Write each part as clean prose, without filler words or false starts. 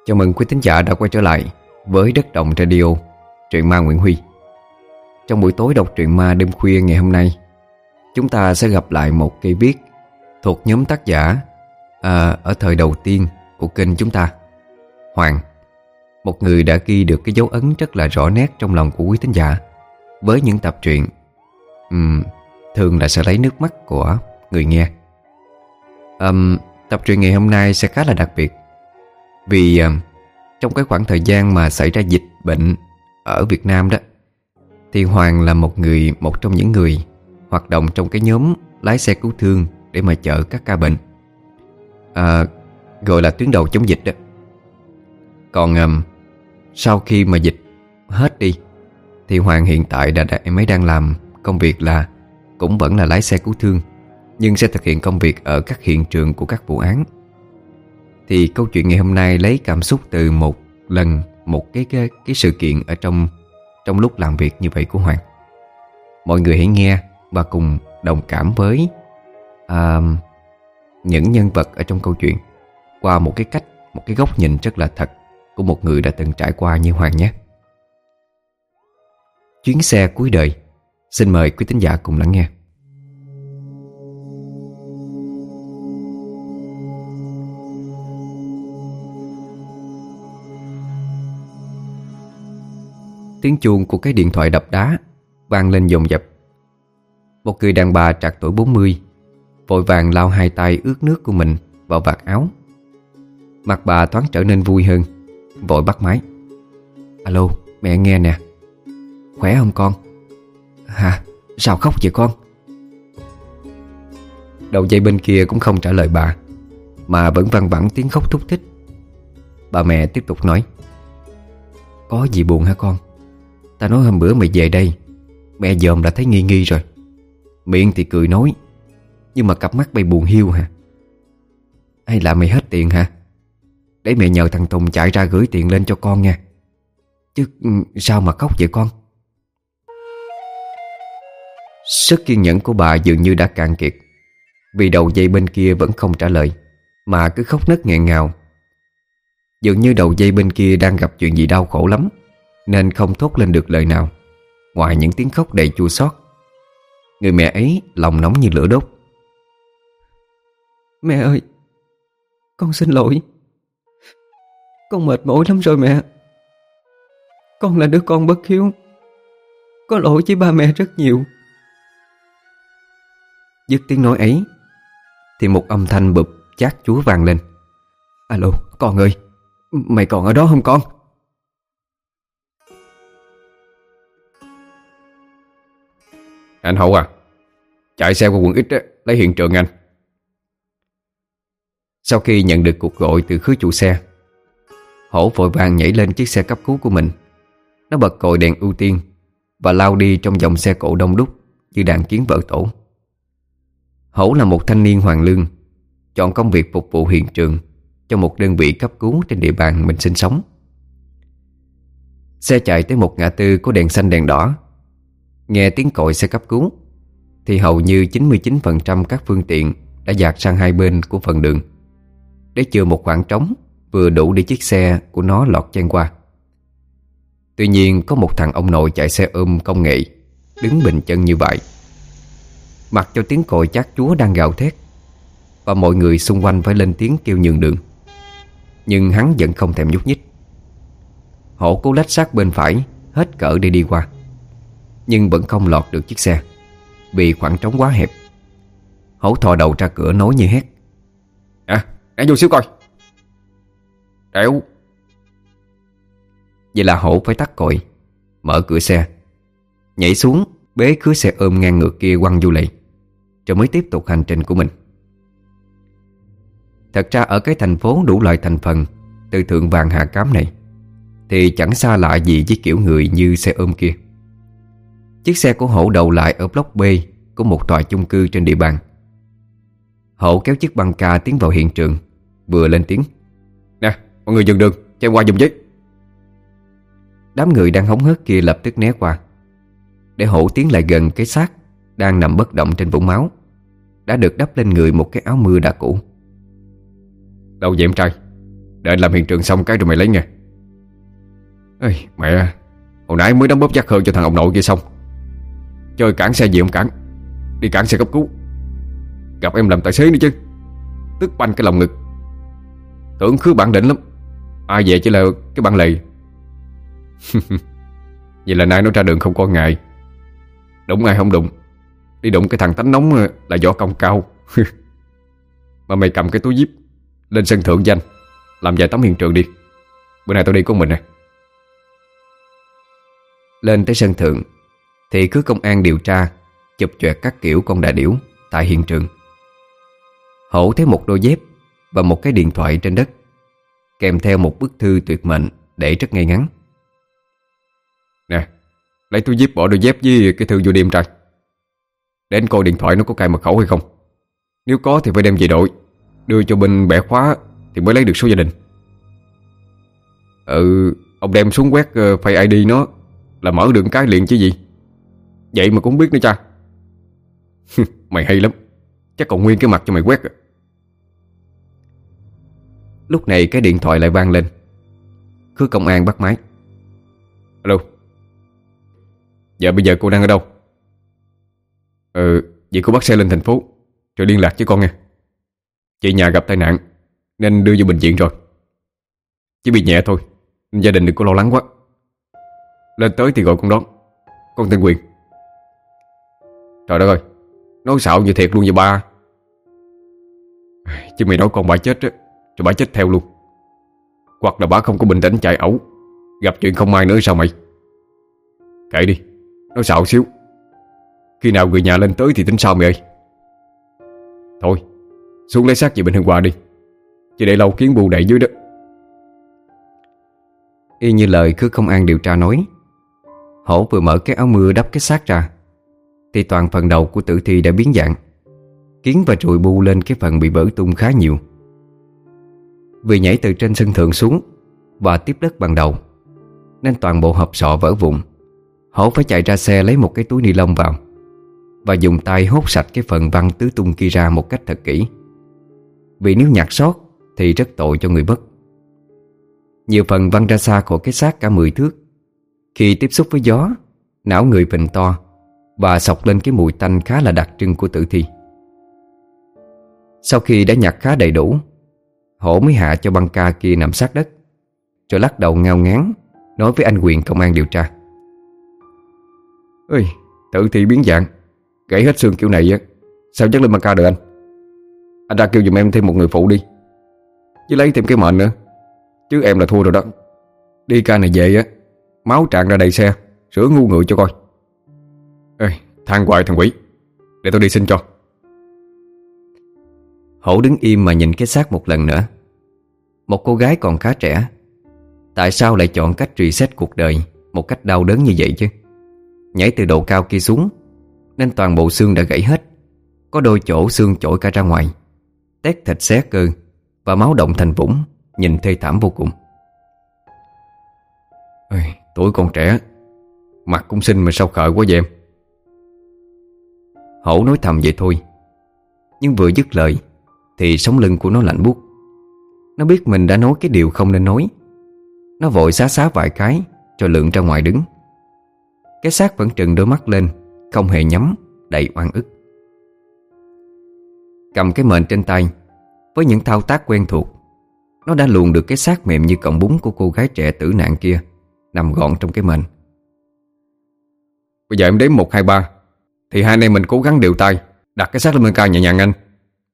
Chào mừng quý thính giả đã quay trở lại với Đất Động Radio, truyện ma Nguyễn Huy. Trong buổi tối đọc truyện ma đêm khuya ngày hôm nay, chúng ta sẽ gặp lại một cây viết thuộc nhóm tác giả ở thời đầu tiên của kênh chúng ta, Hoàng. Một người đã ghi được cái dấu ấn rất là rõ nét trong lòng của quý thính giả với những tập truyện thường là sẽ lấy nước mắt của người nghe. Tập truyện ngày hôm nay sẽ khá là đặc biệt vì trong cái khoảng thời gian mà xảy ra dịch bệnh ở Việt Nam đó, thì Hoàng là một trong những người hoạt động trong cái nhóm lái xe cứu thương để mà chở các ca bệnh, gọi là tuyến đầu chống dịch đó. Còn sau khi mà dịch hết đi thì Hoàng hiện tại em ấy đang làm công việc là cũng vẫn là lái xe cứu thương, nhưng sẽ thực hiện công việc ở các hiện trường của các vụ án. Thì câu chuyện ngày hôm nay lấy cảm xúc từ một cái sự kiện ở trong lúc làm việc như vậy của Hoàng. Mọi người hãy nghe và cùng đồng cảm với những nhân vật ở trong câu chuyện qua một cái góc nhìn rất là thật của một người đã từng trải qua như Hoàng nhé. Chuyến xe cuối đời. Xin mời quý thính giả cùng lắng nghe. Tiếng chuông của cái điện thoại đập đá vang lên dồn dập. Một người đàn bà trạc tuổi 40 vội vàng lau hai tay ướt nước của mình vào vạt áo. Mặt bà thoáng trở nên vui hơn, vội bắt máy. Alo, mẹ nghe nè. Khỏe không con? Hả? Sao khóc vậy con? Đầu dây bên kia cũng không trả lời bà, mà vẫn văng vẳng tiếng khóc thúc thích. Bà mẹ tiếp tục nói. Có gì buồn hả con? Ta nói hôm bữa mày về đây, mẹ dòm đã thấy nghi nghi rồi. Miệng thì cười nói, nhưng mà cặp mắt bay buồn hiu hả? Hay là mày hết tiền hả? Để mẹ nhờ thằng Tùng chạy ra gửi tiền lên cho con nha. Chứ sao mà khóc vậy con? Sức kiên nhẫn của bà dường như đã cạn kiệt, vì đầu dây bên kia vẫn không trả lời, mà cứ khóc nấc nghẹn ngào. Dường như đầu dây bên kia đang gặp chuyện gì đau khổ lắm, nên không thốt lên được lời nào ngoài những tiếng khóc đầy chua xót. Người mẹ ấy lòng nóng như lửa đốt. Mẹ ơi, con xin lỗi. Con mệt mỏi lắm rồi mẹ. Con là đứa con bất hiếu, có lỗi với ba mẹ rất nhiều. Dứt tiếng nói ấy thì một âm thanh bụp chát chúa vang lên. Alo, con ơi, mày còn ở đó không con? Anh Hậu à, chạy xe qua quận X lấy hiện trường anh. Sau khi nhận được cuộc gọi từ khứ chủ xe, Hổ vội vàng nhảy lên chiếc xe cấp cứu của mình. Nó bật còi đèn ưu tiên và lao đi trong dòng xe cộ đông đúc như đàn kiến vỡ tổ. Hổ là một thanh niên hoàn lương, chọn công việc phục vụ hiện trường cho một đơn vị cấp cứu trên địa bàn mình sinh sống. Xe chạy tới một ngã tư có đèn xanh đèn đỏ. Nghe tiếng còi xe cấp cứu thì hầu như 99% các phương tiện đã dạt sang hai bên của phần đường, để chừa một khoảng trống vừa đủ để chiếc xe của nó lọt chen qua. Tuy nhiên có một thằng ông nội chạy xe ôm công nghệ đứng bình chân như vậy, mặc cho tiếng còi chát chúa đang gào thét, và mọi người xung quanh phải lên tiếng kêu nhường đường. Nhưng hắn vẫn không thèm nhúc nhích. Hổ cố lách sát bên phải hết cỡ để đi qua, nhưng vẫn không lọt được chiếc xe vì khoảng trống quá hẹp. Hổ thò đầu ra cửa nói như hét. Hãy vô xíu coi. Đéo. Vậy là Hổ phải tắt còi, mở cửa xe, nhảy xuống bế khứ xe ôm ngang ngược kia quăng vô lề, rồi mới tiếp tục hành trình của mình. Thật ra ở cái thành phố đủ loại thành phần từ thượng vàng hạ cám này thì chẳng xa lạ gì với kiểu người như xe ôm kia. Chiếc xe của Hổ đậu lại ở block B của một tòa chung cư trên địa bàn. Hổ kéo chiếc băng ca tiến vào hiện trường, vừa lên tiếng. Nè, mọi người dừng đường, cho em qua giùm với. Đám người đang hóng hớt kia lập tức né qua, để Hổ tiến lại gần cái xác đang nằm bất động trên vũng máu, đã được đắp lên người một cái áo mưa đã cũ. Đâu vậy em trai? Để anh làm hiện trường xong cái rồi mày lấy nghe. Ê mẹ, hồi nãy mới đấm bóp giác hơn cho thằng ông nội kia xong. Chơi cản xe gì không cản, đi cản xe cấp cứu. Gặp em làm tài xế nữa chứ, tức banh cái lòng ngực. Tưởng khứ bản đỉnh lắm, ai về chỉ là cái bản lề. Vậy là nay nó ra đường không có ngày. Đụng ai không đụng, đi đụng cái thằng tánh nóng là võ công cao. Mà mày cầm cái túi zip lên sân thượng danh, làm vài tấm hiện trường đi. Bữa nay tao đi con mình nè. Lên tới sân thượng thì cứ công an điều tra chụp choẹt các kiểu con đà điểu tại hiện trường. Hổ thấy một đôi dép và một cái điện thoại trên đất, kèm theo một bức thư tuyệt mệnh để rất ngay ngắn. Nè, lấy túi zip bỏ đôi dép với cái thư vô đêm trai. Để anh coi điện thoại nó có cài mật khẩu hay không. Nếu có thì phải đem về đội, đưa cho bên bẻ khóa thì mới lấy được số gia đình. Ông đem xuống quét Face ID nó là mở được cái liền chứ gì. Vậy mà cũng biết nữa cha. Mày hay lắm, chắc còn nguyên cái mặt cho mày quét. Lúc này cái điện thoại lại vang lên. Khứa công an bắt máy. Alo. Dạ bây giờ cô đang ở đâu? Vậy cô bắt xe lên thành phố rồi liên lạc với con nha. Chị nhà gặp tai nạn nên đưa vô bệnh viện rồi. Chỉ bị nhẹ thôi, gia đình đừng có lo lắng quá. Lên tới thì gọi con đón. Con tên Quyền. Trời đất ơi, nói xạo như thiệt luôn vậy ba. Chứ mày nói con bà chết á, rồi bà chết theo luôn. Hoặc là bà không có bình tĩnh chạy ẩu, gặp chuyện không may nữa sao mày? Kệ đi, nói xạo xíu. Khi nào người nhà lên tới thì tính sao mày ơi. Thôi, xuống lấy xác về bên Hương Hòa đi, chứ để lâu kiến bù đầy dưới đó. Y như lời khứa công an điều tra nói, Hổ vừa mở cái áo mưa đắp cái xác ra thì toàn phần đầu của tử thi đã biến dạng, kiến và ruồi bu lên cái phần bị vỡ tung khá nhiều. Vì nhảy từ trên sân thượng xuống và tiếp đất bằng đầu nên toàn bộ hộp sọ vỡ vụn. Hổ phải chạy ra xe lấy một cái túi ni lông vào và dùng tay hốt sạch cái phần văng tứ tung kia ra một cách thật kỹ. Vì nếu nhặt sót thì rất tội cho người mất. Nhiều phần văng ra xa khỏi cái xác cả 10 thước. Khi tiếp xúc với gió, não người phình to và xộc lên cái mùi tanh khá là đặc trưng của tử thi. Sau khi đã nhặt khá đầy đủ, Hổ mới hạ cho băng ca kia nằm sát đất, rồi lắc đầu ngao ngán nói với anh Quyền công an điều tra. Ơi, tử thi biến dạng, gãy hết xương kiểu này á, sao dắt lên băng ca được anh? Anh ra kêu giùm em thêm một người phụ đi, chứ lấy thêm cái mệnh nữa, chứ em là thua rồi đó. Đi ca này về á, máu tràn ra đầy xe, rửa ngu ngựa cho coi. Ê, than hoài thằng quỷ, để tôi đi xin cho. Hổ đứng im mà nhìn cái xác một lần nữa. Một cô gái còn khá trẻ, tại sao lại chọn cách reset cuộc đời một cách đau đớn như vậy chứ? Nhảy từ độ cao kia xuống nên toàn bộ xương đã gãy hết, có đôi chỗ xương chổi cả ra ngoài, tét thịt xé cơ và máu động thành vũng, nhìn thê thảm vô cùng. Ê, tuổi còn trẻ, mặt cũng xinh mà sao khờ quá vậy em? Hổ nói thầm vậy thôi, nhưng vừa dứt lời thì sống lưng của nó lạnh buốt. Nó biết mình đã nói cái điều không nên nói. Nó vội xá xá vài cái rồi lượn ra ngoài đứng. Cái xác vẫn trừng đôi mắt lên, không hề nhắm, đầy oan ức. Cầm cái mền trên tay, với những thao tác quen thuộc, nó đã luồn được cái xác mềm như cọng bún của cô gái trẻ tử nạn kia nằm gọn trong cái mền. Bây giờ em đếm 1, 2, 3 thì hai anh em mình cố gắng đều tay, đặt cái xác lên bên ca nhẹ nhàng anh.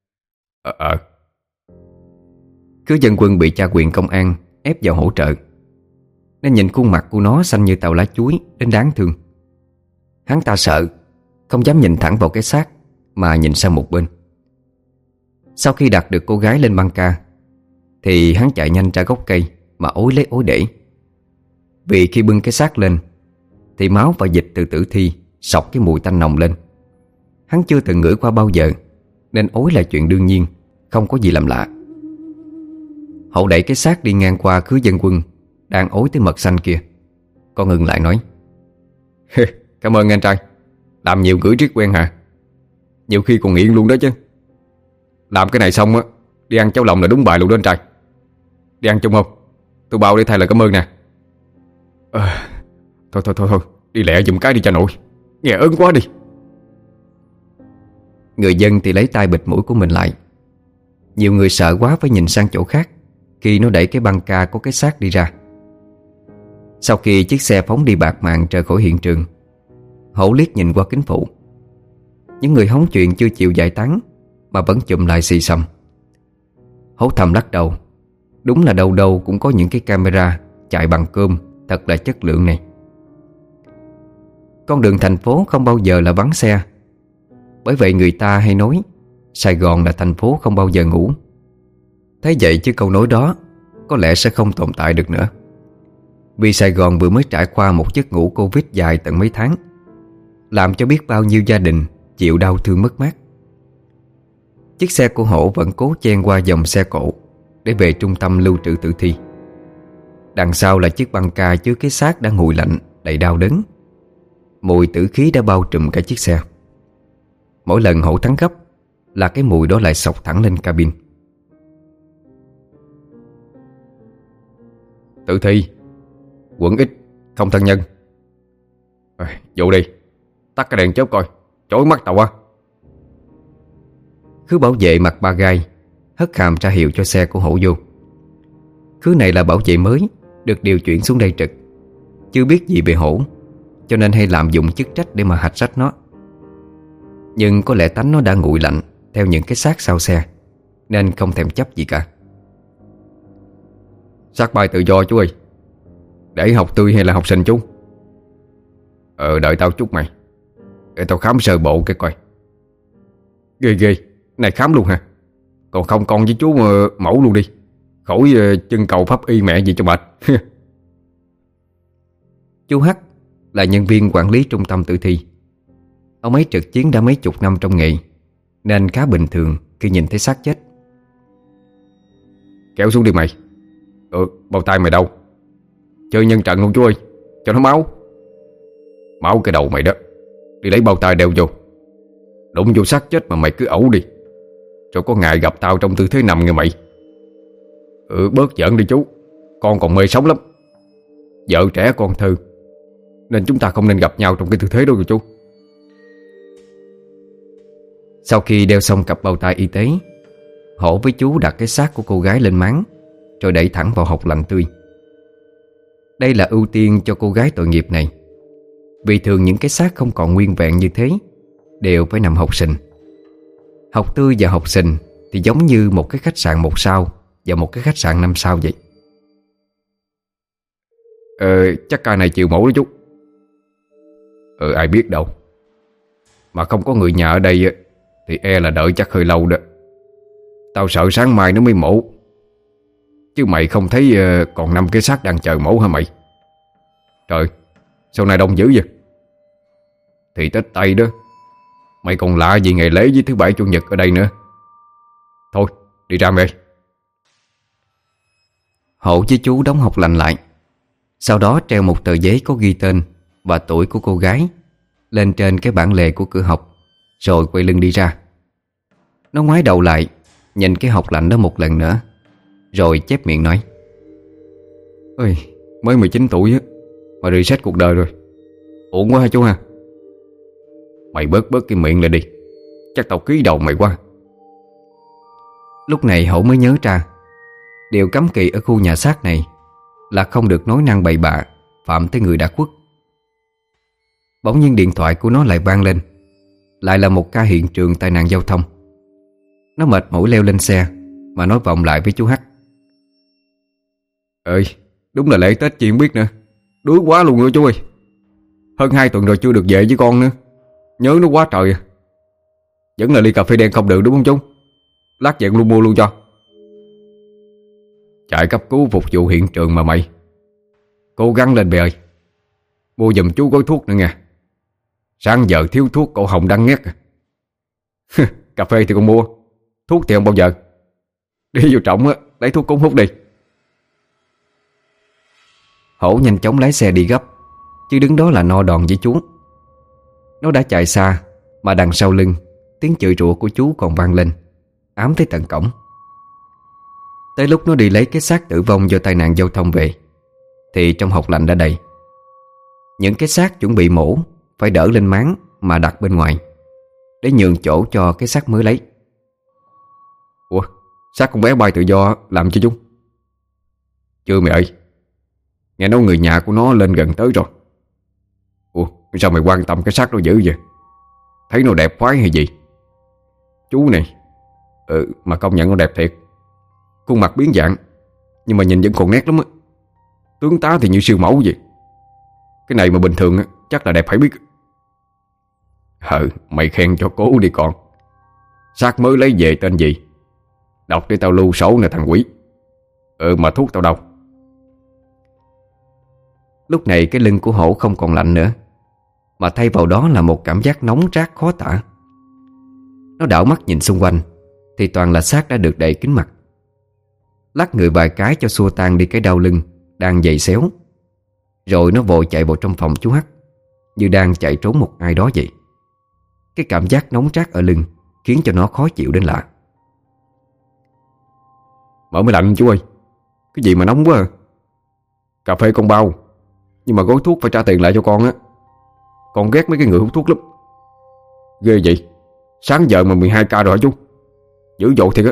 Cứ dân quân bị cha Quyền công an ép vào hỗ trợ, nên nhìn khuôn mặt của nó xanh như tàu lá chuối đến đáng thương. Hắn ta sợ, không dám nhìn thẳng vào cái xác mà nhìn sang một bên. Sau khi đặt được cô gái lên băng ca thì hắn chạy nhanh ra gốc cây mà ối lấy ối để. Vì khi bưng cái xác lên thì máu và dịch từ tử thi sộc cái mùi tanh nồng lên. Hắn chưa từng ngửi qua bao giờ nên ối là chuyện đương nhiên, không có gì làm lạ. Hậu đẩy cái xác đi ngang qua khứa dân quân đang ối tới mật xanh kia. Con ngừng lại nói: Cảm ơn anh trai, làm nhiều gửi riết quen hả? Nhiều khi còn nghiện luôn đó chứ. Làm cái này xong á, đi ăn cháo lòng là đúng bài luôn đó anh trai. Đi ăn chung không? Tôi bao để thay lời cảm ơn nè. Thôi, đi lẹ giùm cái đi cho nội, nghe ớn quá đi. Người dân thì lấy tay bịt mũi của mình lại. Nhiều người sợ quá phải nhìn sang chỗ khác khi nó đẩy cái băng ca có cái xác đi ra. Sau khi chiếc xe phóng đi bạt mạng rời khỏi hiện trường, Hổ liếc nhìn qua kính phụ. Những người hóng chuyện chưa chịu giải tán mà vẫn chụm lại xì xầm. Hổ thầm lắc đầu. Đúng là đâu đâu cũng có những cái camera chạy bằng cơm thật là chất lượng này. Con đường thành phố không bao giờ là vắng xe. Bởi vậy người ta hay nói Sài Gòn là thành phố không bao giờ ngủ. Thế vậy chứ câu nói đó có lẽ sẽ không tồn tại được nữa. Vì Sài Gòn vừa mới trải qua một giấc ngủ Covid dài tận mấy tháng, làm cho biết bao nhiêu gia đình chịu đau thương mất mát. Chiếc xe của Hổ vẫn cố chen qua dòng xe cộ để về trung tâm lưu trữ tử thi. Đằng sau là chiếc băng ca chứa cái xác đang nguội lạnh đầy đau đớn. Mùi tử khí đã bao trùm cả chiếc xe. Mỗi lần Hổ thắng gấp là cái mùi đó lại xộc thẳng lên cabin. Tử thi, quận X, không thân nhân. Vô đi, tắt cái đèn chớp coi, chói mắt tao quá. Khứ bảo vệ mặc ba gai hất hàm ra hiệu cho xe của Hổ vô. Khứ này là bảo vệ mới, được điều chuyển xuống đây trực, chưa biết gì về Hổ, cho nên hay lạm dụng chức trách để mà hạch sách nó. Nhưng có lẽ tánh nó đã nguội lạnh theo những cái xác sau xe, nên không thèm chấp gì cả. Xác bay tự do chú ơi. Để học tươi hay là học sinh chú? Đợi tao chút mày, để tao khám sơ bộ cái coi. Ghê, này khám luôn hả? Còn không con với chú mẫu luôn đi, khỏi chân cầu pháp y mẹ gì cho mệt. Chú Hắc là nhân viên quản lý trung tâm tử thi. Ông ấy trực chiến đã mấy chục năm trong nghề, nên khá bình thường khi nhìn thấy xác chết. Kéo xuống đi mày. Bao tay mày đâu? Chơi nhân trận luôn chú ơi, cho nó máu. Máu cái đầu mày đó. Đi lấy bao tay đeo vô. Đụng vô xác chết mà mày cứ ẩu đi, rồi có ngày gặp tao trong tư thế nằm nghe mày. Bớt giỡn đi chú, con còn mê sống lắm. Vợ trẻ con thơ, nên chúng ta không nên gặp nhau trong cái tư thế đó rồi chú. Sau khi đeo xong cặp bao tay y tế, Hổ với chú đặt cái xác của cô gái lên máng, rồi đẩy thẳng vào hộc lạnh tươi. Đây là ưu tiên cho cô gái tội nghiệp này, vì thường những cái xác không còn nguyên vẹn như thế đều phải nằm hộc sình. Hộc tươi và hộc sình thì giống như một cái khách sạn 1 sao và một cái khách sạn 5 sao vậy. Chắc ca này chịu mẫu đó chú. Ai biết đâu. Mà không có người nhà ở đây thì e là đợi chắc hơi lâu đó. Tao sợ sáng mai nó mới mổ. Chứ mày không thấy còn 5 cái xác đang chờ mổ hả mày? Trời, sao này đông dữ vậy? Thì Tết Tây đó, mày còn lạ gì ngày lễ với thứ Bảy Chủ nhật ở đây nữa. Thôi, đi ra mày. Hổ với chú đóng hộc lạnh lại. Sau đó treo một tờ giấy có ghi tên và tuổi của cô gái lên trên cái bảng lề của cửa học, rồi quay lưng đi ra. Nó ngoái đầu lại, nhìn cái hộc lạnh đó một lần nữa, rồi chép miệng nói: Ơi, mới 19 tuổi á mà reset cuộc đời rồi. Ổn quá hả chú ha? Mày bớt cái miệng lại đi, chắc tao ký đầu mày quá. Lúc này Hổ mới nhớ ra điều cấm kỵ ở khu nhà xác này là không được nói năng bậy bạ phạm tới người đã khuất. Bỗng nhiên điện thoại của nó lại vang lên. Lại là một ca hiện trường tai nạn giao thông. Nó mệt mỏi leo lên xe mà nói vọng lại với chú Hắc: Đúng là lễ Tết chị không biết nữa. Đuối quá luôn nữa chú ơi. Hơn 2 tuần rồi chưa được về với con nữa. Nhớ nó quá trời à. Vẫn là ly cà phê đen không được đúng không chú? Lát về luôn mua luôn cho. Chạy cấp cứu phục vụ hiện trường mà mày. Cố gắng lên bè ơi. Mua giùm chú gói thuốc nữa nha. Sáng giờ thiếu thuốc cổ họng đắng nghét. Cà phê thì con mua, thuốc thì không bao giờ. Đi vô trọng á, lấy thuốc cúng hút đi. Hổ nhanh chóng lái xe đi gấp, chứ đứng đó là no đòn với chú. Nó đã chạy xa, mà đằng sau lưng tiếng chửi rủa của chú còn vang lên, ám tới tận cổng. Tới lúc nó đi lấy cái xác tử vong do tai nạn giao thông về thì trong hộc lạnh đã đầy. Những cái xác chuẩn bị mổ phải đỡ lên máng mà đặt bên ngoài để nhường chỗ cho cái xác mới lấy. Ủa, xác con bé bay tự do làm chưa chú? Chưa mày ơi. Nghe nói người nhà của nó lên gần tới rồi. Ủa, sao mày quan tâm cái xác nó dữ vậy? Thấy nó đẹp khoái hay gì? Chú này, mà công nhận nó đẹp thiệt. Khuôn mặt biến dạng, nhưng mà nhìn vẫn còn nét lắm á. Tướng tá thì như siêu mẫu vậy. Cái này mà bình thường á, chắc là đẹp phải biết. Mày khen cho cố đi con. Xác mới lấy về tên gì? Đọc để tao lưu sổ nè thằng quỷ. Mà thuốc tao đâu? Lúc này cái lưng của Hổ không còn lạnh nữa, mà thay vào đó là một cảm giác nóng rát khó tả. Nó đảo mắt nhìn xung quanh thì toàn là xác đã được đậy kín mặt. Lắc người vài cái cho xua tan đi cái đau lưng đang dày xéo. Rồi nó vội chạy vào trong phòng chú Hắc, như đang chạy trốn một ai đó vậy. Cái cảm giác nóng rát ở lưng khiến cho nó khó chịu đến lạ. Mở máy lạnh chú ơi. Cái gì mà nóng quá à? Cà phê con bao, nhưng mà gói thuốc phải trả tiền lại cho con á. Con ghét mấy cái người hút thuốc lắm. Ghê vậy. Sáng giờ mà 12 ca rồi hả chú? Dữ dội thiệt á.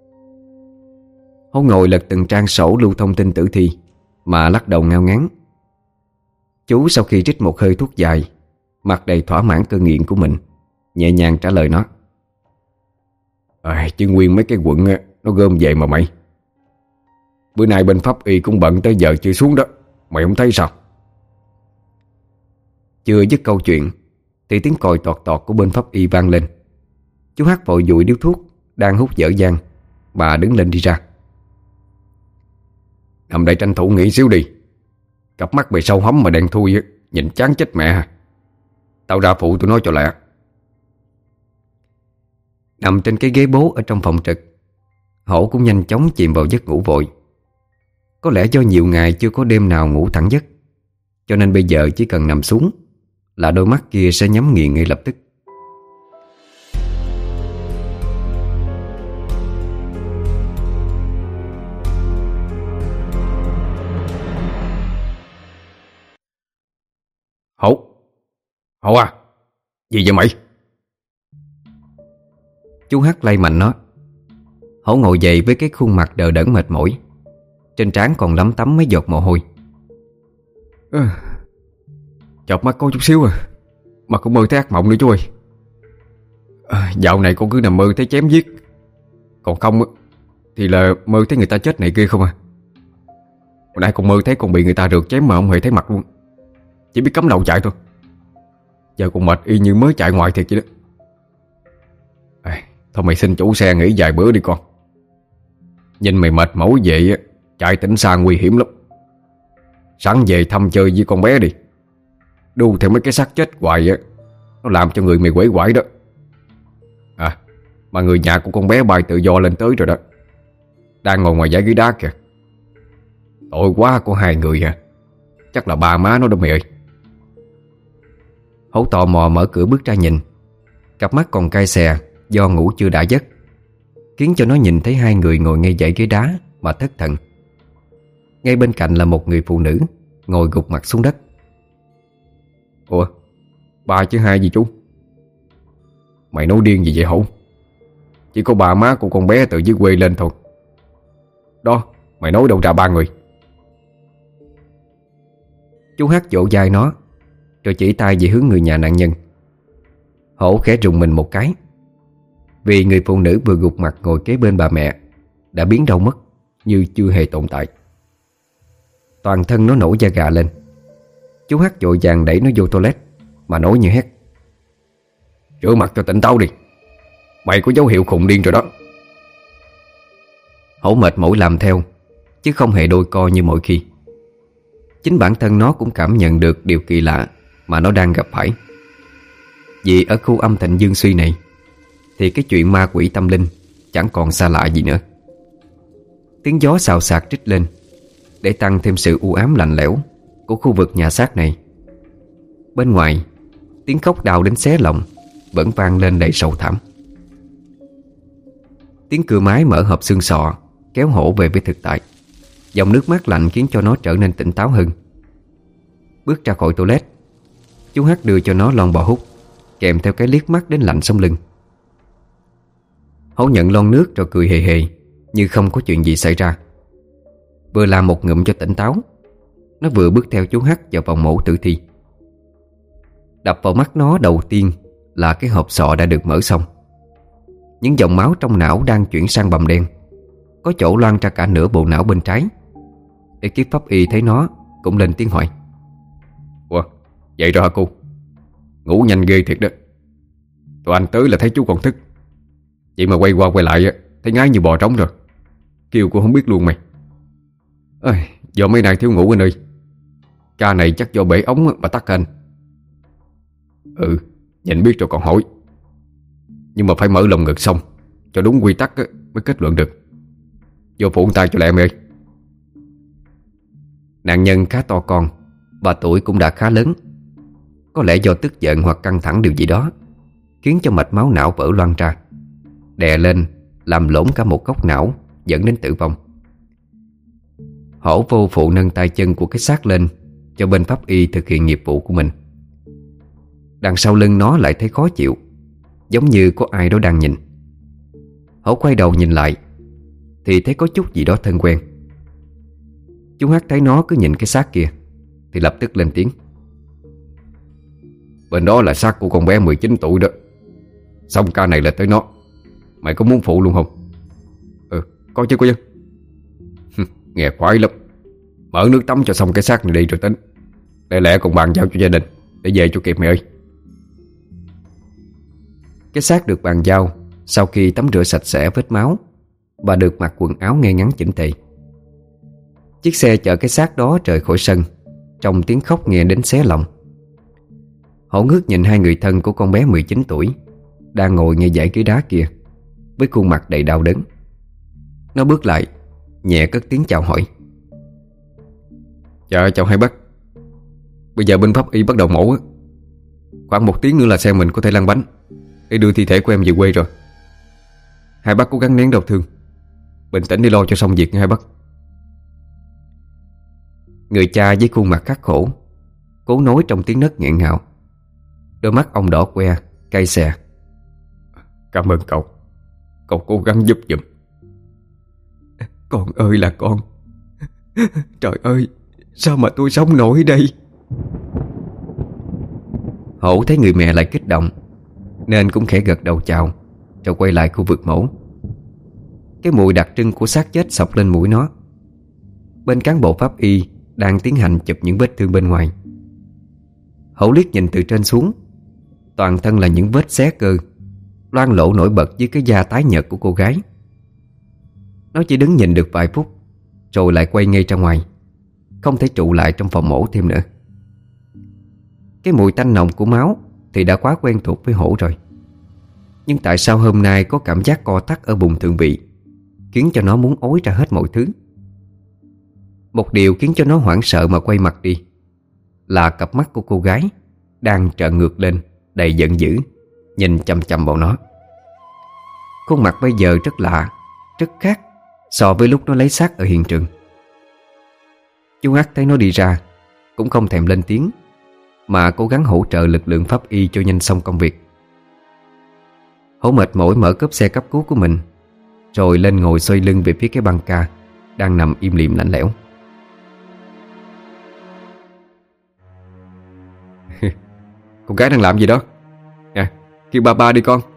Hổ ngồi lật từng trang sổ lưu thông tin tử thi mà lắc đầu ngao ngán. Chú sau khi rít một hơi thuốc dài, mặt đầy thỏa mãn cơn nghiện của mình, nhẹ nhàng trả lời nó. Chứ nguyên mấy cái quận á, nó gom về mà mày. Bữa nay bên pháp y cũng bận tới giờ chưa xuống đó. Mày không thấy sao? Chưa dứt câu chuyện thì tiếng còi tọt tọt của bên pháp y vang lên. Chú Hắc vội dụi điếu thuốc đang hút dở dang mà đứng lên đi ra. Nằm đây tranh thủ nghỉ xíu đi. Cặp mắt mày sâu hóm mà đen thui á, nhìn chán chết mẹ hả? Tao ra phụ tụi nó cho lẹ. Nằm trên cái ghế bố ở trong phòng trực, Hổ cũng nhanh chóng chìm vào giấc ngủ vội. Có lẽ do nhiều ngày chưa có đêm nào ngủ thẳng giấc, cho nên bây giờ chỉ cần nằm xuống là đôi mắt kia sẽ nhắm nghiền ngay lập tức. Hổ à, gì vậy mày? Chú Hắc lay mạnh nó. Hổ ngồi dậy với cái khuôn mặt đờ đẫn mệt mỏi, trên trán còn lấm tấm mấy giọt mồ hôi. Chợp mắt có chút xíu à, mà cũng mơ thấy ác mộng nữa chú ơi. Dạo này con cứ nằm mơ thấy chém giết, còn không thì là mơ thấy người ta chết này kia không à. Hồi nãy con mơ thấy con bị người ta rượt chém mà không hề thấy mặt luôn, chỉ biết cắm đầu chạy thôi. Giờ con mệt y như mới chạy ngoài thiệt vậy đó. Thôi mày xin chủ xe nghỉ vài bữa đi con. Nhìn mày mệt mỏi vậy chạy tỉnh xa nguy hiểm lắm. Sẵn về thăm chơi với con bé đi. Đu theo mấy cái xác chết hoài nó làm cho người mày quể quải đó. Mà người nhà của con bé bay tự do lên tới rồi đó, đang ngồi ngoài dãy ghế đá kìa. Tội quá, có hai người à. Chắc là ba má nó đó mày ơi. Hổ tò mò mở cửa bước ra nhìn. Cặp mắt còn cay xè do ngủ chưa đã giấc, khiến cho nó nhìn thấy hai người ngồi ngay dãy ghế đá mà thất thần. Ngay bên cạnh là một người phụ nữ ngồi gục mặt xuống đất. Ủa, ba chứ hai gì chú? Mày nói điên gì vậy Hổ? Chỉ có bà má của con bé từ dưới quê lên thôi. Đó, mày nói đâu ra ba người? Chú Hắc vỗ vai nó, rồi chỉ tay về hướng người nhà nạn nhân. Hổ khẽ rùng mình một cái, vì người phụ nữ vừa gục mặt ngồi kế bên bà mẹ đã biến đâu mất, như chưa hề tồn tại. Toàn thân nó nổi da gà lên. Chú Hắc vội vàng đẩy nó vô toilet mà nói như hét: rửa mặt cho tỉnh táo đi. Mày có dấu hiệu khùng điên rồi đó. Hổ mệt mỏi làm theo, chứ không hề đôi co như mọi khi. Chính bản thân nó cũng cảm nhận được điều kỳ lạ mà nó đang gặp phải. Vì ở khu âm Thịnh Dương Suy này thì cái chuyện ma quỷ tâm linh chẳng còn xa lạ gì nữa. Tiếng gió xào xạc trích lên để tăng thêm sự u ám lạnh lẽo của khu vực nhà xác này. Bên ngoài, tiếng khóc đau đến xé lòng vẫn vang lên đầy sầu thảm. Tiếng cưa máy mở hộp xương sọ kéo Hổ về với thực tại. Dòng nước mát lạnh khiến cho nó trở nên tỉnh táo hơn. Bước ra khỏi toilet, chú Hắc đưa cho nó lon bò hút, kèm theo cái liếc mắt đến lạnh sống lưng. Hổ nhận lon nước rồi cười hề hề, như không có chuyện gì xảy ra. Vừa làm một ngụm cho tỉnh táo, nó vừa bước theo chú Hắc vào phòng mổ tử thi. Đập vào mắt nó đầu tiên là cái hộp sọ đã được mở xong. Những dòng máu trong não đang chuyển sang bầm đen, có chỗ loang ra cả nửa bộ não bên trái. Ekip pháp y thấy nó cũng lên tiếng hỏi: Ủa, vậy rồi hả cô? Ngủ nhanh ghê thiệt đó. Tụi anh tới là thấy chú còn thức, vậy mà quay qua quay lại thấy ngái như bò trống rồi. Kêu cô không biết luôn mày. Do mấy nay thiếu ngủ anh ơi. Ca này chắc do bể ống mà tắc anh. Nhìn biết rồi còn hỏi. Nhưng mà phải mở lồng ngực xong cho đúng quy tắc mới kết luận được. Vô phụ tay cho lẹ em ơi. Nạn nhân khá to con và tuổi cũng đã khá lớn. Có lẽ do tức giận hoặc căng thẳng điều gì đó khiến cho mạch máu não vỡ loang ra, đè lên làm lỗn cả một góc não, dẫn đến tử vong. Hổ vô phụ nâng tay chân của cái xác lên cho bên pháp y thực hiện nghiệp vụ của mình. Đằng sau lưng nó lại thấy khó chịu, giống như có ai đó đang nhìn. Hổ quay đầu nhìn lại thì thấy có chút gì đó thân quen. Chú Hắc thấy nó cứ nhìn cái xác kia thì lập tức lên tiếng: Bên đó là xác của con bé 19 tuổi đó. Xong ca này là tới nó. Mày có muốn phụ luôn không? Có chứ. Nghe khoái lắm. Mở nước tắm cho xong cái xác này đi rồi tính. Để lẽ còn bàn giao cho gia đình để về cho kịp mày ơi. Cái xác được bàn giao sau khi tắm rửa sạch sẽ vết máu và được mặc quần áo ngay ngắn chỉnh tề. Chiếc xe chở cái xác đó rời khỏi sân trong tiếng khóc nghe đến xé lòng. Hổ ngước nhìn hai người thân của con bé 19 tuổi đang ngồi ngay dãy ghế đá kia với khuôn mặt đầy đau đớn. Nó bước lại, nhẹ cất tiếng chào hỏi: Dạ chào hai bác. Bây giờ bên pháp y bắt đầu mổ. Khoảng 1 tiếng nữa là xe mình có thể lăn bánh để đưa thi thể của em về quê rồi. Hai bác cố gắng nén đau thương, bình tĩnh đi lo cho xong việc nha hai bác. Người cha với khuôn mặt khắc khổ cố nói trong tiếng nấc nghẹn ngào. Đôi mắt ông đỏ que, cay xè. Cảm ơn cậu. Cậu cố gắng giúp giùm. Con ơi là con. Trời ơi, sao mà tôi sống nổi đây? Hổ thấy người mẹ lại kích động nên cũng khẽ gật đầu chào, rồi quay lại khu vực mổ. Cái mùi đặc trưng của xác chết xộc lên mũi nó. Bên cán bộ pháp y đang tiến hành chụp những vết thương bên ngoài. Hổ liếc nhìn từ trên xuống, toàn thân là những vết xé cơ loang lổ nổi bật dưới cái da tái nhợt của cô gái. Nó chỉ đứng nhìn được vài phút rồi lại quay ngay ra ngoài, không thể trụ lại trong phòng mổ thêm nữa. Cái mùi tanh nồng của máu thì đã quá quen thuộc với Hổ rồi. Nhưng tại sao hôm nay có cảm giác co thắt ở vùng thượng vị, khiến cho nó muốn ối ra hết mọi thứ. Một điều khiến cho nó hoảng sợ mà quay mặt đi là cặp mắt của cô gái đang trợn ngược lên đầy giận dữ, nhìn chằm chằm vào nó. Khuôn mặt bây giờ rất lạ, rất khác so với lúc nó lấy xác ở hiện trường. Chú Hắc thấy nó đi ra cũng không thèm lên tiếng, mà cố gắng hỗ trợ lực lượng pháp y cho nhanh xong công việc. Hổ mệt mỏi mở cốp xe cấp cứu của mình, rồi lên ngồi xoay lưng về phía cái băng ca đang nằm im lìm lạnh lẽo. Con gái đang làm gì đó? Nè, kêu ba đi con.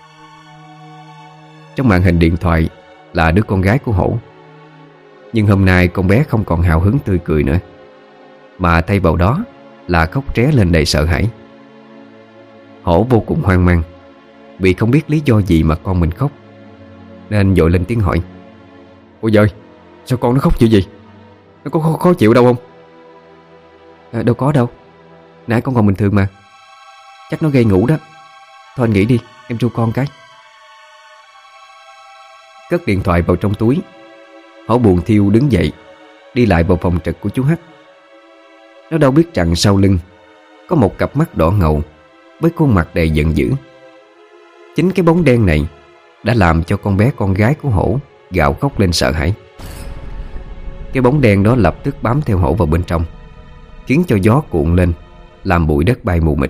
Trong màn hình điện thoại là đứa con gái của Hổ. Nhưng hôm nay con bé không còn hào hứng tươi cười nữa, mà thay vào đó là khóc ré lên đầy sợ hãi. Hổ vô cùng hoang mang vì không biết lý do gì mà con mình khóc, nên vội lên tiếng hỏi: Ôi giời, sao con nó khóc kiểu gì? Nó có khó chịu đâu không? Đâu có đâu, nãy con còn bình thường mà. Chắc nó gây ngủ đó. Thôi anh nghỉ đi, em ru con cái. Cất điện thoại vào trong túi, Hổ buồn thiêu đứng dậy, đi lại vào phòng trực của chú Hắc. Nó đâu biết rằng sau lưng có một cặp mắt đỏ ngầu với khuôn mặt đầy giận dữ. Chính cái bóng đen này đã làm cho con bé con gái của Hổ gào khóc lên sợ hãi. Cái bóng đen đó lập tức bám theo Hổ vào bên trong, khiến cho gió cuộn lên, làm bụi đất bay mù mịt.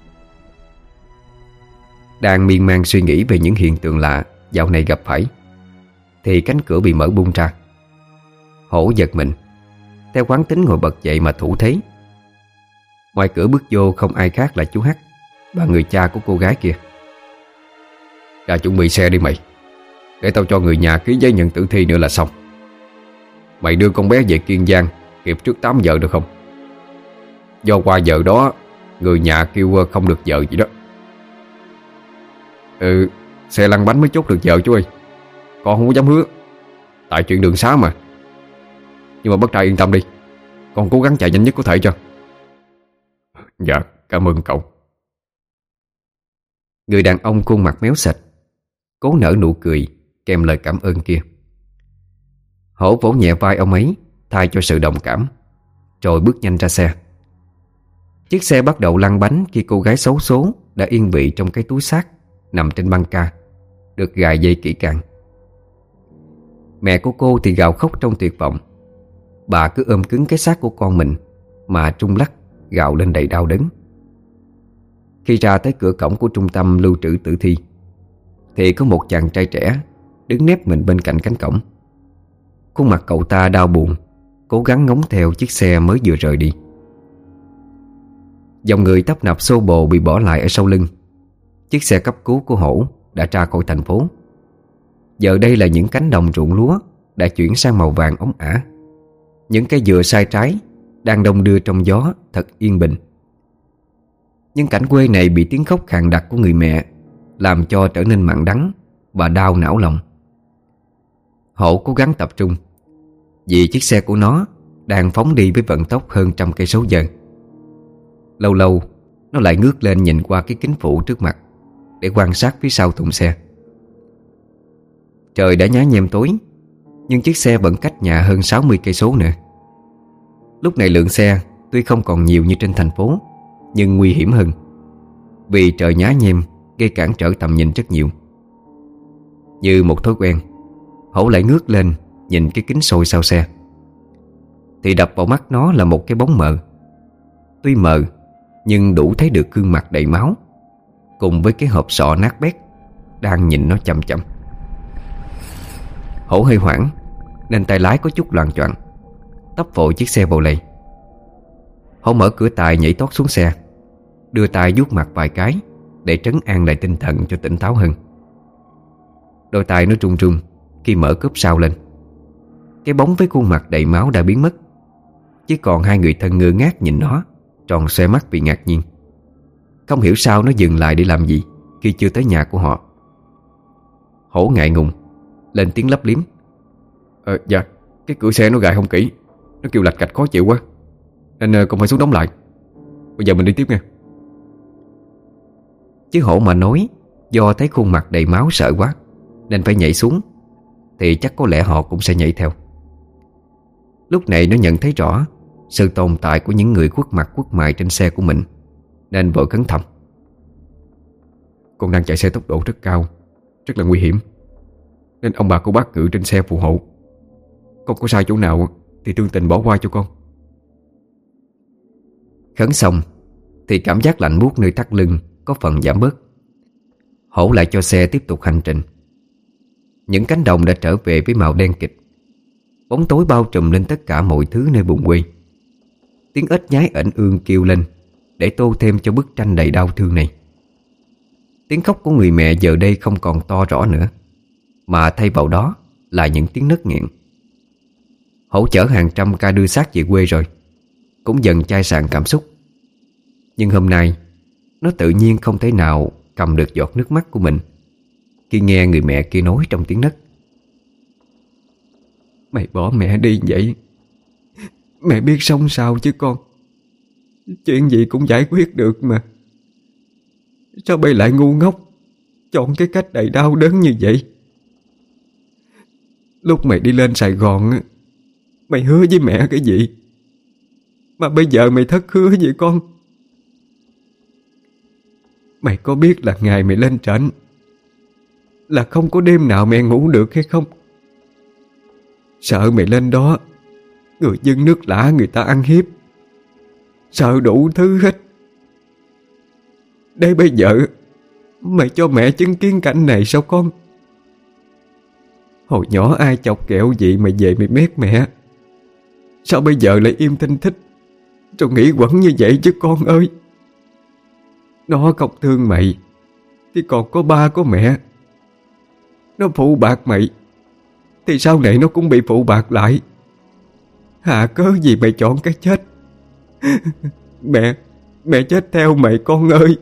Đang miên man suy nghĩ về những hiện tượng lạ dạo này gặp phải, thì cánh cửa bị mở bung ra. Hổ giật mình, theo quán tính ngồi bật dậy mà thủ thế. Ngoài cửa bước vô không ai khác là chú Hắc và người cha của cô gái kia. Ra chuẩn bị xe đi mày, để tao cho người nhà ký giấy nhận tử thi nữa là xong. Mày đưa con bé về Kiên Giang kịp trước 8 giờ được không? Do qua giờ đó người nhà kêu không được giờ gì đó. Xe lăn bánh mới chốt được giờ chú ơi. Con không có dám hứa, tại chuyện đường xá mà. Nhưng mà bác trai yên tâm đi, con cố gắng chạy nhanh nhất có thể cho. Dạ, cảm ơn cậu. Người đàn ông khuôn mặt méo sạch cố nở nụ cười kèm lời cảm ơn kia. Hổ vỗ nhẹ vai ông ấy thay cho sự đồng cảm, rồi bước nhanh ra xe. Chiếc xe bắt đầu lăn bánh khi cô gái xấu số đã yên vị trong cái túi xác nằm trên băng ca, được gài dây kỹ càng. Mẹ của cô thì gào khóc trong tuyệt vọng. Bà cứ ôm cứng cái xác của con mình mà trung lắc gào lên đầy đau đớn. Khi ra tới cửa cổng của trung tâm lưu trữ tử thi, thì có một chàng trai trẻ đứng nép mình bên cạnh cánh cổng. Khuôn mặt cậu ta đau buồn, cố gắng ngóng theo chiếc xe mới vừa rời đi. Dòng người tấp nập xô bồ bị bỏ lại ở sau lưng. Chiếc xe cấp cứu của Hổ đã ra khỏi thành phố. Giờ đây là những cánh đồng ruộng lúa đã chuyển sang màu vàng óng ả. Những cây dừa sai trái đang đong đưa trong gió thật yên bình. Nhưng cảnh quê này bị tiếng khóc khàn đặc của người mẹ làm cho trở nên mặn đắng và đau não lòng. Hổ cố gắng tập trung, vì chiếc xe của nó đang phóng đi với vận tốc hơn 100 cây số giờ. Lâu lâu nó lại ngước lên nhìn qua cái kính phụ trước mặt để quan sát phía sau thùng xe. Trời đã nhá nhem tối, nhưng chiếc xe vẫn cách nhà hơn 60 cây số nữa. Lúc này lượng xe tuy không còn nhiều như trên thành phố, nhưng nguy hiểm hơn, vì trời nhá nhem gây cản trở tầm nhìn rất nhiều. Như một thói quen, Hổ lại ngước lên nhìn cái kính soi sau xe, thì đập vào mắt nó là một cái bóng mờ. Tuy mờ nhưng đủ thấy được gương mặt đầy máu, cùng với cái hộp sọ nát bét đang nhìn nó chằm chằm. Hổ hơi hoảng nên tay lái có chút loạng choạng, tấp vội chiếc xe vào lề. Hổ mở cửa tài nhảy tót xuống xe, đưa tay vuốt mặt vài cái để trấn an lại tinh thần cho tỉnh táo hơn. Đôi tay nó run run khi mở cốp sau lên. Cái bóng với khuôn mặt đầy máu đã biến mất, chỉ còn hai người thân ngơ ngác nhìn nó, tròn xoe mắt vì ngạc nhiên. Không hiểu sao nó dừng lại để làm gì khi chưa tới nhà của họ. Hổ ngại ngùng lên tiếng lấp liếm: Dạ, cái cửa xe nó gài không kỹ, nó kêu lạch cạch khó chịu quá, nên con phải xuống đóng lại. Bây giờ mình đi tiếp nha. Chứ Hổ mà nói do thấy khuôn mặt đầy máu sợ quá nên phải nhảy xuống, thì chắc có lẽ họ cũng sẽ nhảy theo. Lúc này nó nhận thấy rõ sự tồn tại của những người khuất mặt khuất mày trên xe của mình, nên vội cẩn thận: Con đang chạy xe tốc độ rất cao, rất là nguy hiểm, nên ông bà cô bác ngự trên xe phù hộ. Con có sai chỗ nào thì thương tình bỏ qua cho con. Khấn xong thì cảm giác lạnh buốt nơi thắt lưng có phần giảm bớt. Hổ lại cho xe tiếp tục hành trình. Những cánh đồng đã trở về với màu đen kịt. Bóng tối bao trùm lên tất cả mọi thứ nơi vùng quê. Tiếng ếch nhái ẩn ương kêu lên để tô thêm cho bức tranh đầy đau thương này. Tiếng khóc của người mẹ giờ đây không còn to rõ nữa, mà thay vào đó là những tiếng nấc nghẹn. Hổ chở hàng trăm ca đưa xác về quê rồi, cũng dần chai sạn cảm xúc. Nhưng hôm nay nó tự nhiên không thể nào cầm được giọt nước mắt của mình khi nghe người mẹ kia nói trong tiếng nấc: Mày bỏ mẹ đi vậy, mẹ biết sống sao chứ con. Chuyện gì cũng giải quyết được mà. Sao bây lại ngu ngốc chọn cái cách đầy đau đớn như vậy? Lúc mày đi lên Sài Gòn, mày hứa với mẹ cái gì mà bây giờ mày thất hứa vậy con? Mày có biết là ngày mày lên trển là không có đêm nào mẹ ngủ được hay không? Sợ mày lên đó người dân nước lã người ta ăn hiếp, sợ đủ thứ hết. Đây bây giờ mày cho mẹ chứng kiến cảnh này sao con? Hồi nhỏ ai chọc kẹo gì mày về mày mét mẹ, sao bây giờ lại im thinh thích rồi nghĩ quẩn như vậy chứ con ơi? Nó không thương mày thì còn có ba có mẹ. Nó phụ bạc mày thì sau này nó cũng bị phụ bạc lại. Hà cớ gì mày chọn cái chết? Mẹ chết theo mày con ơi.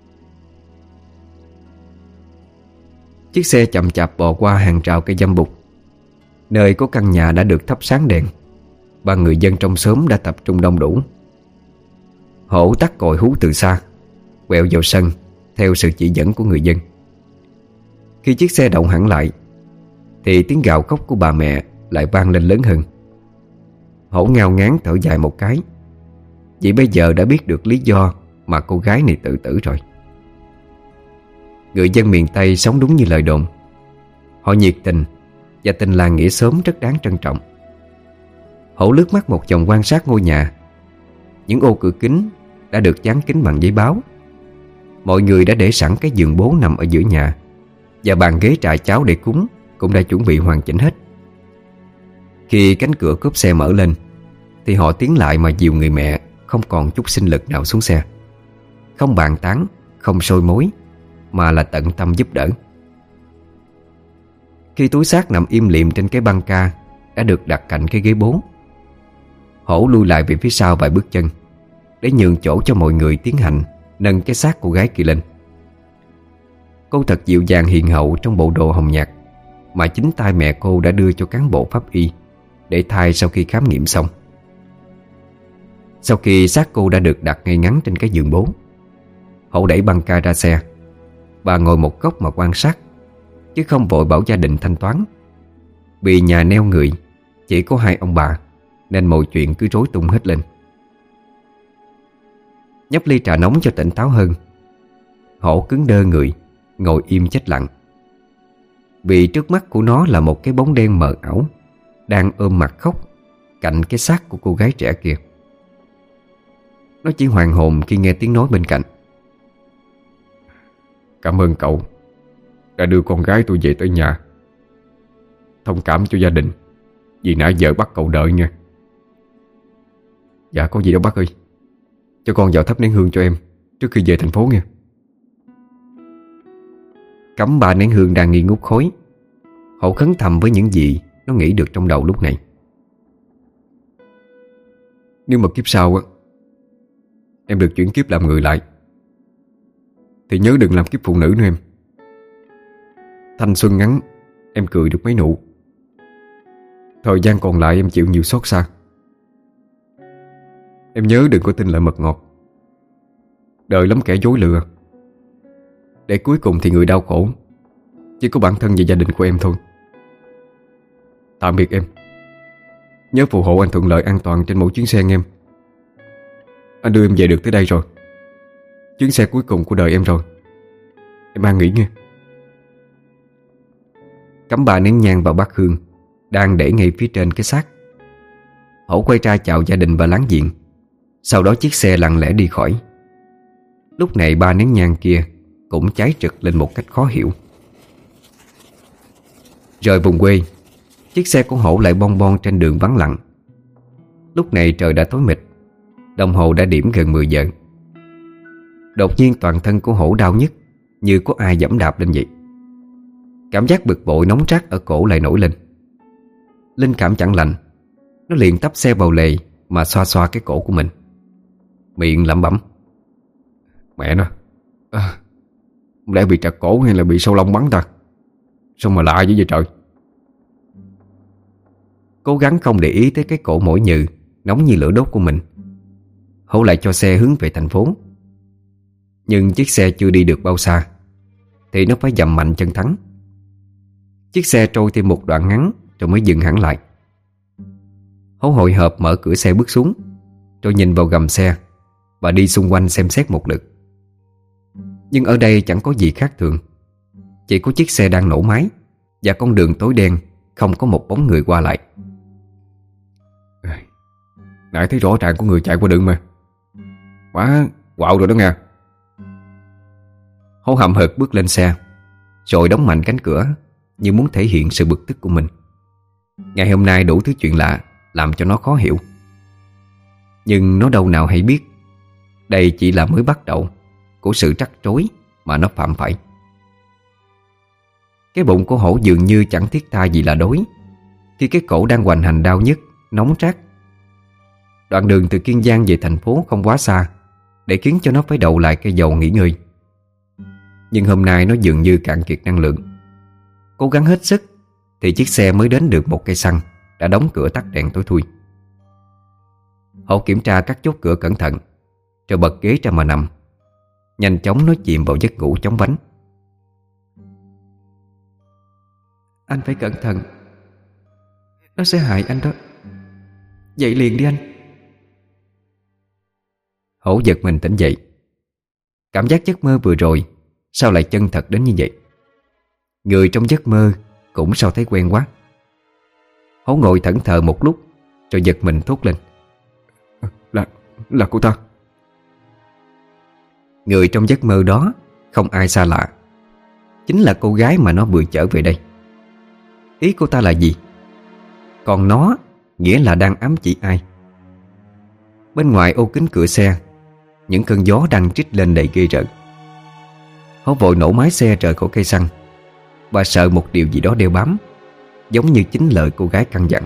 Chiếc xe chậm chạp bò qua hàng rào cây dâm bụt, nơi có căn nhà đã được thắp sáng đèn và người dân trong xóm đã tập trung đông đủ. Hổ tắt còi hú từ xa, quẹo vào sân theo sự chỉ dẫn của người dân. Khi chiếc xe động hẳn lại thì tiếng gào khóc của bà mẹ lại vang lên lớn hơn. Hổ ngao ngán thở dài một cái, vì bây giờ đã biết được lý do mà cô gái này tự tử rồi. Người dân miền Tây sống đúng như lời đồn. Họ nhiệt tình và tình làng nghĩa xóm rất đáng trân trọng. Hổ lướt mắt một vòng quan sát ngôi nhà. Những ô cửa kính đã được dán kính bằng giấy báo. Mọi người đã để sẵn cái giường bố nằm ở giữa nhà, và bàn ghế trà cháo để cúng cũng đã chuẩn bị hoàn chỉnh hết. Khi cánh cửa cốp xe mở lên thì họ tiến lại mà dìu người mẹ không còn chút sinh lực nào xuống xe. Không bàn tán, không soi mối, mà là tận tâm giúp đỡ. Khi túi xác nằm im lìm trên cái băng ca đã được đặt cạnh cái ghế bố, Hổ lui lại về phía sau vài bước chân để nhường chỗ cho mọi người tiến hành nâng cái xác cô gái kia lên. Cô thật dịu dàng hiền hậu trong bộ đồ hồng nhạt mà chính tay mẹ cô đã đưa cho cán bộ pháp y để thay sau khi khám nghiệm xong. Sau khi xác cô đã được đặt ngay ngắn trên cái giường bố, Hổ đẩy băng ca ra xe. Bà ngồi một góc mà quan sát, chứ không vội bảo gia đình thanh toán. Vì nhà neo người chỉ có hai ông bà, nên mọi chuyện cứ rối tung hết lên. Nhấp ly trà nóng cho tỉnh táo hơn, Hổ cứng đơ người, ngồi im chết lặng. Vì trước mắt của nó là một cái bóng đen mờ ảo đang ôm mặt khóc cạnh cái xác của cô gái trẻ kia. Nó chỉ hoàn hồn khi nghe tiếng nói bên cạnh. Cảm ơn cậu đã đưa con gái tôi về tới nhà. Thông cảm cho gia đình vì nãy giờ bắt cậu đợi nha. Dạ có gì đâu bác ơi. Cho con vào thắp nén hương cho em trước khi về thành phố nha. Cắm 3 nén hương đang nghi ngút khói, Hổ khấn thầm với những gì nó nghĩ được trong đầu lúc này. Nếu mà kiếp sau á em được chuyển kiếp làm người lại thì nhớ đừng làm kiếp phụ nữ nữa em. Thanh xuân ngắn, em cười được mấy nụ. Thời gian còn lại em chịu nhiều xót xa. Em nhớ đừng có tin lời mật ngọt. Đời lắm kẻ dối lừa, để cuối cùng thì người đau khổ chỉ có bản thân và gia đình của em thôi. Tạm biệt em. Nhớ phù hộ anh thuận lợi an toàn trên mỗi chuyến xe nghe em. Anh đưa em về được tới đây rồi. Chuyến xe cuối cùng của đời em rồi. Em an nghỉ nghe. Cắm 3 nén nhang vào bát hương đang để ngay phía trên cái xác. Hổ quay ra chào gia đình và láng giềng. Sau đó chiếc xe lặng lẽ đi khỏi. Lúc này 3 nén nhang kia cũng cháy rực lên một cách khó hiểu. Rời vùng quê, chiếc xe của Hổ lại bon bon trên đường vắng lặng. Lúc này trời đã tối mịt, đồng hồ đã điểm gần 10 giờ. Đột nhiên toàn thân của Hổ đau nhức, như có ai giẫm đạp lên vậy. Cảm giác bực bội nóng rát ở cổ lại nổi lên. Linh cảm chẳng lành, nó liền tấp xe vào lề mà xoa xoa cái cổ của mình, miệng lẩm bẩm: Mẹ nó, không lẽ bị trật cổ hay là bị sâu lông bắn ta? Sao mà lạ dữ vậy trời? Cố gắng không để ý tới cái cổ mỏi nhừ, nóng như lửa đốt của mình, Hổ lại cho xe hướng về thành phố. Nhưng chiếc xe chưa đi được bao xa thì nó phải dậm mạnh chân thắng. Chiếc xe trôi thêm một đoạn ngắn rồi mới dừng hẳn lại. Hổ hồi hộp mở cửa xe bước xuống, rồi nhìn vào gầm xe và đi xung quanh xem xét một lượt. Nhưng ở đây chẳng có gì khác thường. Chỉ có chiếc xe đang nổ máy và con đường tối đen, không có một bóng người qua lại. Nãy thấy rõ ràng có người chạy qua đường mà. Quá quạo rồi đó nghe. Hổ hậm hực bước lên xe, rồi đóng mạnh cánh cửa, như muốn thể hiện sự bực tức của mình. Ngày hôm nay đủ thứ chuyện lạ làm cho nó khó hiểu. Nhưng nó đâu nào hay biết, đây chỉ là mới bắt đầu của sự trắc rối mà nó phạm phải. Cái bụng của hổ dường như chẳng thiết tha gì là đối, khi cái cổ đang hoành hành đau nhức, nóng rát. Đoạn đường từ Kiên Giang về thành phố không quá xa, để khiến cho nó phải đậu lại cây dầu nghỉ ngơi. Nhưng hôm nay nó dường như cạn kiệt năng lượng. Cố gắng hết sức thì chiếc xe mới đến được một cây xăng đã đóng cửa tắt đèn tối thui. Hổ kiểm tra các chốt cửa cẩn thận, rồi bật ghế ra mà nằm. Nhanh chóng nó chìm vào giấc ngủ chóng vánh. Anh phải cẩn thận, nó sẽ hại anh đó. Dậy liền đi anh. Hổ giật mình tỉnh dậy. Cảm giác giấc mơ vừa rồi sao lại chân thật đến như vậy? Người trong giấc mơ cũng sao thấy quen quá. Hổ ngồi thẫn thờ một lúc, rồi giật mình thốt lên. Là cô ta. Người trong giấc mơ đó không ai xa lạ, chính là cô gái mà nó vừa trở về đây. Ý cô ta là gì? Còn nó nghĩa là đang ám chỉ ai? Bên ngoài ô kính cửa xe, những cơn gió đang trích lên đầy ghê rợn. Hổ vội nổ máy xe rời khỏi cây xăng, và sợ một điều gì đó đeo bám, giống như chính lời cô gái căn dặn.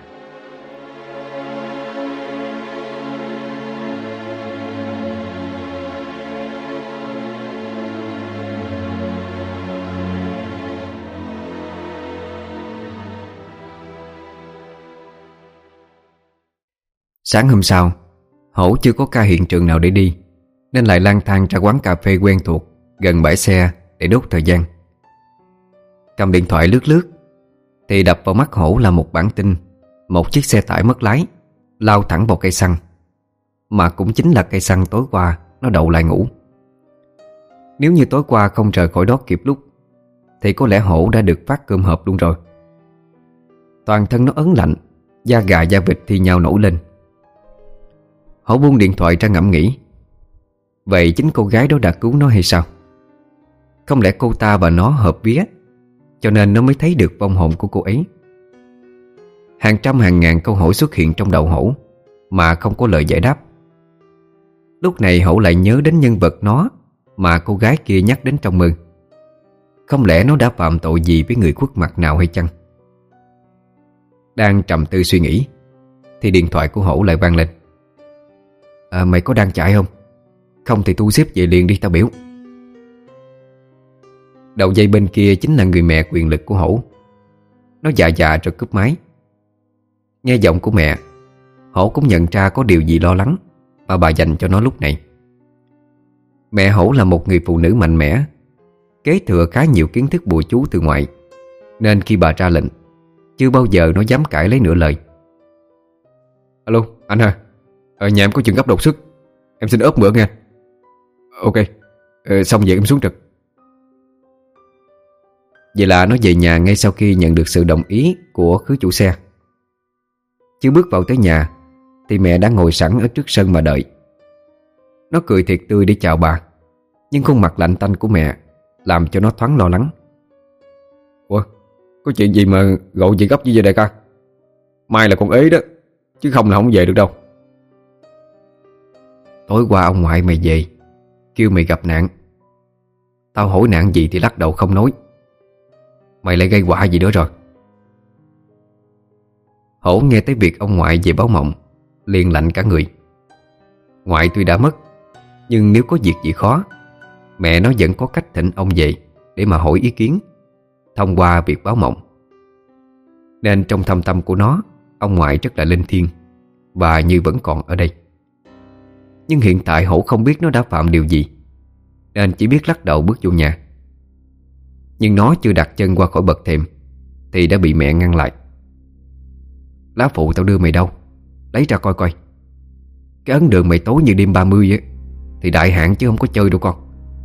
Sáng hôm sau, Hổ chưa có ca hiện trường nào để đi, nên lại lang thang ra quán cà phê quen thuộc gần bãi xe để đốt thời gian. Cầm điện thoại lướt lướt thì đập vào mắt Hổ là một bản tin một chiếc xe tải mất lái lao thẳng vào cây xăng, mà cũng chính là cây xăng tối qua nó đậu lại ngủ. Nếu như tối qua không rời khỏi đó kịp lúc thì có lẽ Hổ đã được phát cơm hộp luôn rồi. Toàn thân nó ớn lạnh, da gà da vịt thi nhau nổi lên. Hổ buông điện thoại ra ngẫm nghĩ. Vậy chính cô gái đó đã cứu nó hay sao? Không lẽ cô ta và nó hợp vía, cho nên nó mới thấy được vong hồn của cô ấy? Hàng trăm hàng ngàn câu hỏi xuất hiện trong đầu Hổ mà không có lời giải đáp. Lúc này Hổ lại nhớ đến nhân vật nó mà cô gái kia nhắc đến trong mơ. Không lẽ nó đã phạm tội gì với người khuất mặt nào hay chăng? Đang trầm tư suy nghĩ thì điện thoại của Hổ lại vang lên. Mày có đang chạy không? Không thì tu xếp về liền đi tao biểu. Đầu dây bên kia chính là người mẹ quyền lực của Hổ. Nó dạ dạ rồi cúp máy. Nghe giọng của mẹ, Hổ cũng nhận ra có điều gì lo lắng mà bà dành cho nó lúc này. Mẹ Hổ là một người phụ nữ mạnh mẽ, kế thừa khá nhiều kiến thức bùa chú từ ngoại, nên khi bà ra lệnh, chưa bao giờ nó dám cãi lấy nửa lời. Alo, anh hả? Nhà em có chuyện gấp đột xuất, em xin ốp mượn nha. Ok, xong vậy em xuống trực. Vậy là nó về nhà ngay sau khi nhận được sự đồng ý của khứ chủ xe. Chưa bước vào tới nhà thì mẹ đã ngồi sẵn ở trước sân mà đợi. Nó cười thiệt tươi để chào bà, nhưng khuôn mặt lạnh tanh của mẹ làm cho nó thoáng lo lắng. Ủa, có chuyện gì mà gọi gì gấp như vậy đại ca? Mai là con ế đó, chứ không là không về được đâu. Tối qua ông ngoại mày về, kêu mày gặp nạn. Tao hỏi nạn gì thì lắc đầu không nói. Mày lại gây họa gì nữa rồi? Hổ nghe tới việc ông ngoại về báo mộng liền lạnh cả người. Ngoại tuy đã mất, nhưng nếu có việc gì khó, mẹ nó vẫn có cách thỉnh ông về để mà hỏi ý kiến thông qua việc báo mộng. Nên trong thâm tâm của nó, ông ngoại rất là linh thiêng và như vẫn còn ở đây. Nhưng hiện tại Hổ không biết nó đã phạm điều gì, nên chỉ biết lắc đầu bước vô nhà. Nhưng nó chưa đặt chân qua khỏi bậc thềm thì đã bị mẹ ngăn lại. Lá phụ tao đưa mày đâu? Lấy ra coi coi. Cái ấn đường mày tối như đêm 30 á, thì đại hạn chứ không có chơi đâu con.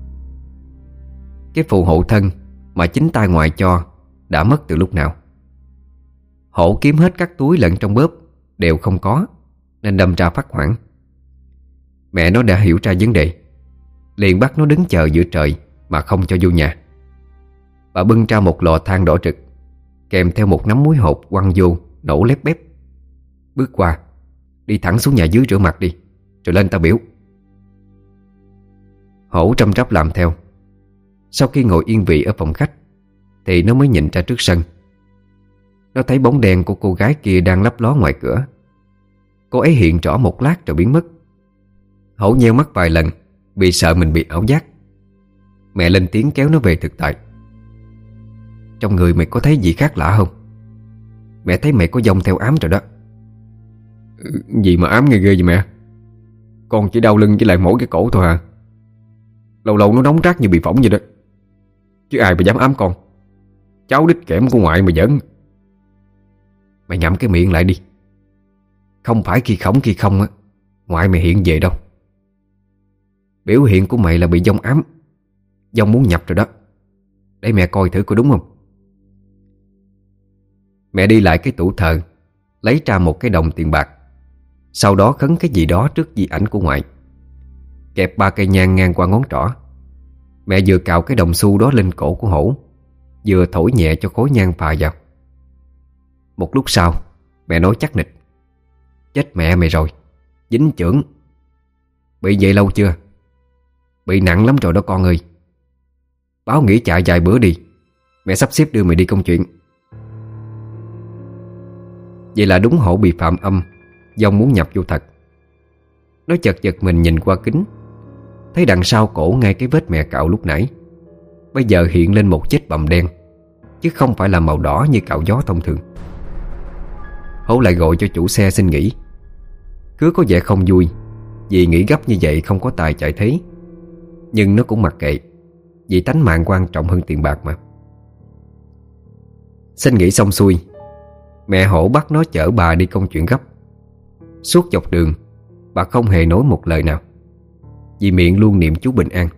Cái phù hộ thân mà chính tay ngoại cho đã mất từ lúc nào. Hổ kiếm hết các túi lẫn trong bóp đều không có, nên đâm ra phát hoảng. Mẹ nó đã hiểu ra vấn đề, liền bắt nó đứng chờ giữa trời mà không cho vô nhà. Bà bưng ra một lò than đỏ rực, kèm theo một nắm muối hột quăng vô, nổ lép bép. Bước qua, đi thẳng xuống nhà dưới rửa mặt đi, rồi lên tao biểu. Hổ trăm trắp làm theo. Sau khi ngồi yên vị ở phòng khách thì nó mới nhìn ra trước sân. Nó thấy bóng đen của cô gái kia đang lấp ló ngoài cửa. Cô ấy hiện rõ một lát rồi biến mất. Hổ nheo mắt vài lần vì sợ mình bị ảo giác. Mẹ lên tiếng kéo nó về thực tại. Trong người mày có thấy gì khác lạ không? Mẹ thấy mày có dông theo ám rồi đó. Gì mà ám ghê ghê vậy mẹ? Con chỉ đau lưng với lại mỗi cái cổ thôi à. Lâu lâu nó nóng rát như bị phỏng vậy đó. Chứ ai mà dám ám con. Cháu đít kẽm của ngoại mà giỡn. Mày ngậm cái miệng lại đi. Không phải khi khổng khi không á, ngoại mày hiện về đâu. Biểu hiện của mày là bị dông ám, dông muốn nhập rồi đó. Để mẹ coi thử có đúng không. Mẹ đi lại cái tủ thờ, lấy ra một cái đồng tiền bạc. Sau đó khấn cái gì đó trước di ảnh của ngoại, kẹp 3 cây nhang ngang qua ngón trỏ. Mẹ vừa cạo cái đồng xu đó lên cổ của Hổ, vừa thổi nhẹ cho khối nhang phà vào. Một lúc sau, mẹ nói chắc nịch. Chết mẹ mày rồi, dính chưởng. Bị vậy lâu chưa? Bị nặng lắm rồi đó con ơi. Báo nghỉ chạy vài bữa đi, mẹ sắp xếp đưa mày đi công chuyện. Vậy là đúng Hổ bị phạm âm, dông muốn nhập vô thật. Nó chợt giật mình nhìn qua kính, thấy đằng sau cổ ngay cái vết mẹ cạo lúc nãy bây giờ hiện lên một vết bầm đen, chứ không phải là màu đỏ như cạo gió thông thường. Hổ lại gọi cho chủ xe xin nghỉ. Cứ có vẻ không vui vì nghỉ gấp như vậy không có tài chạy thế. Nhưng nó cũng mặc kệ, vì tánh mạng quan trọng hơn tiền bạc mà. Xin nghỉ xong xuôi, mẹ Hổ bắt nó chở bà đi công chuyện gấp. Suốt dọc đường bà không hề nói một lời nào, vì miệng luôn niệm chú bình an.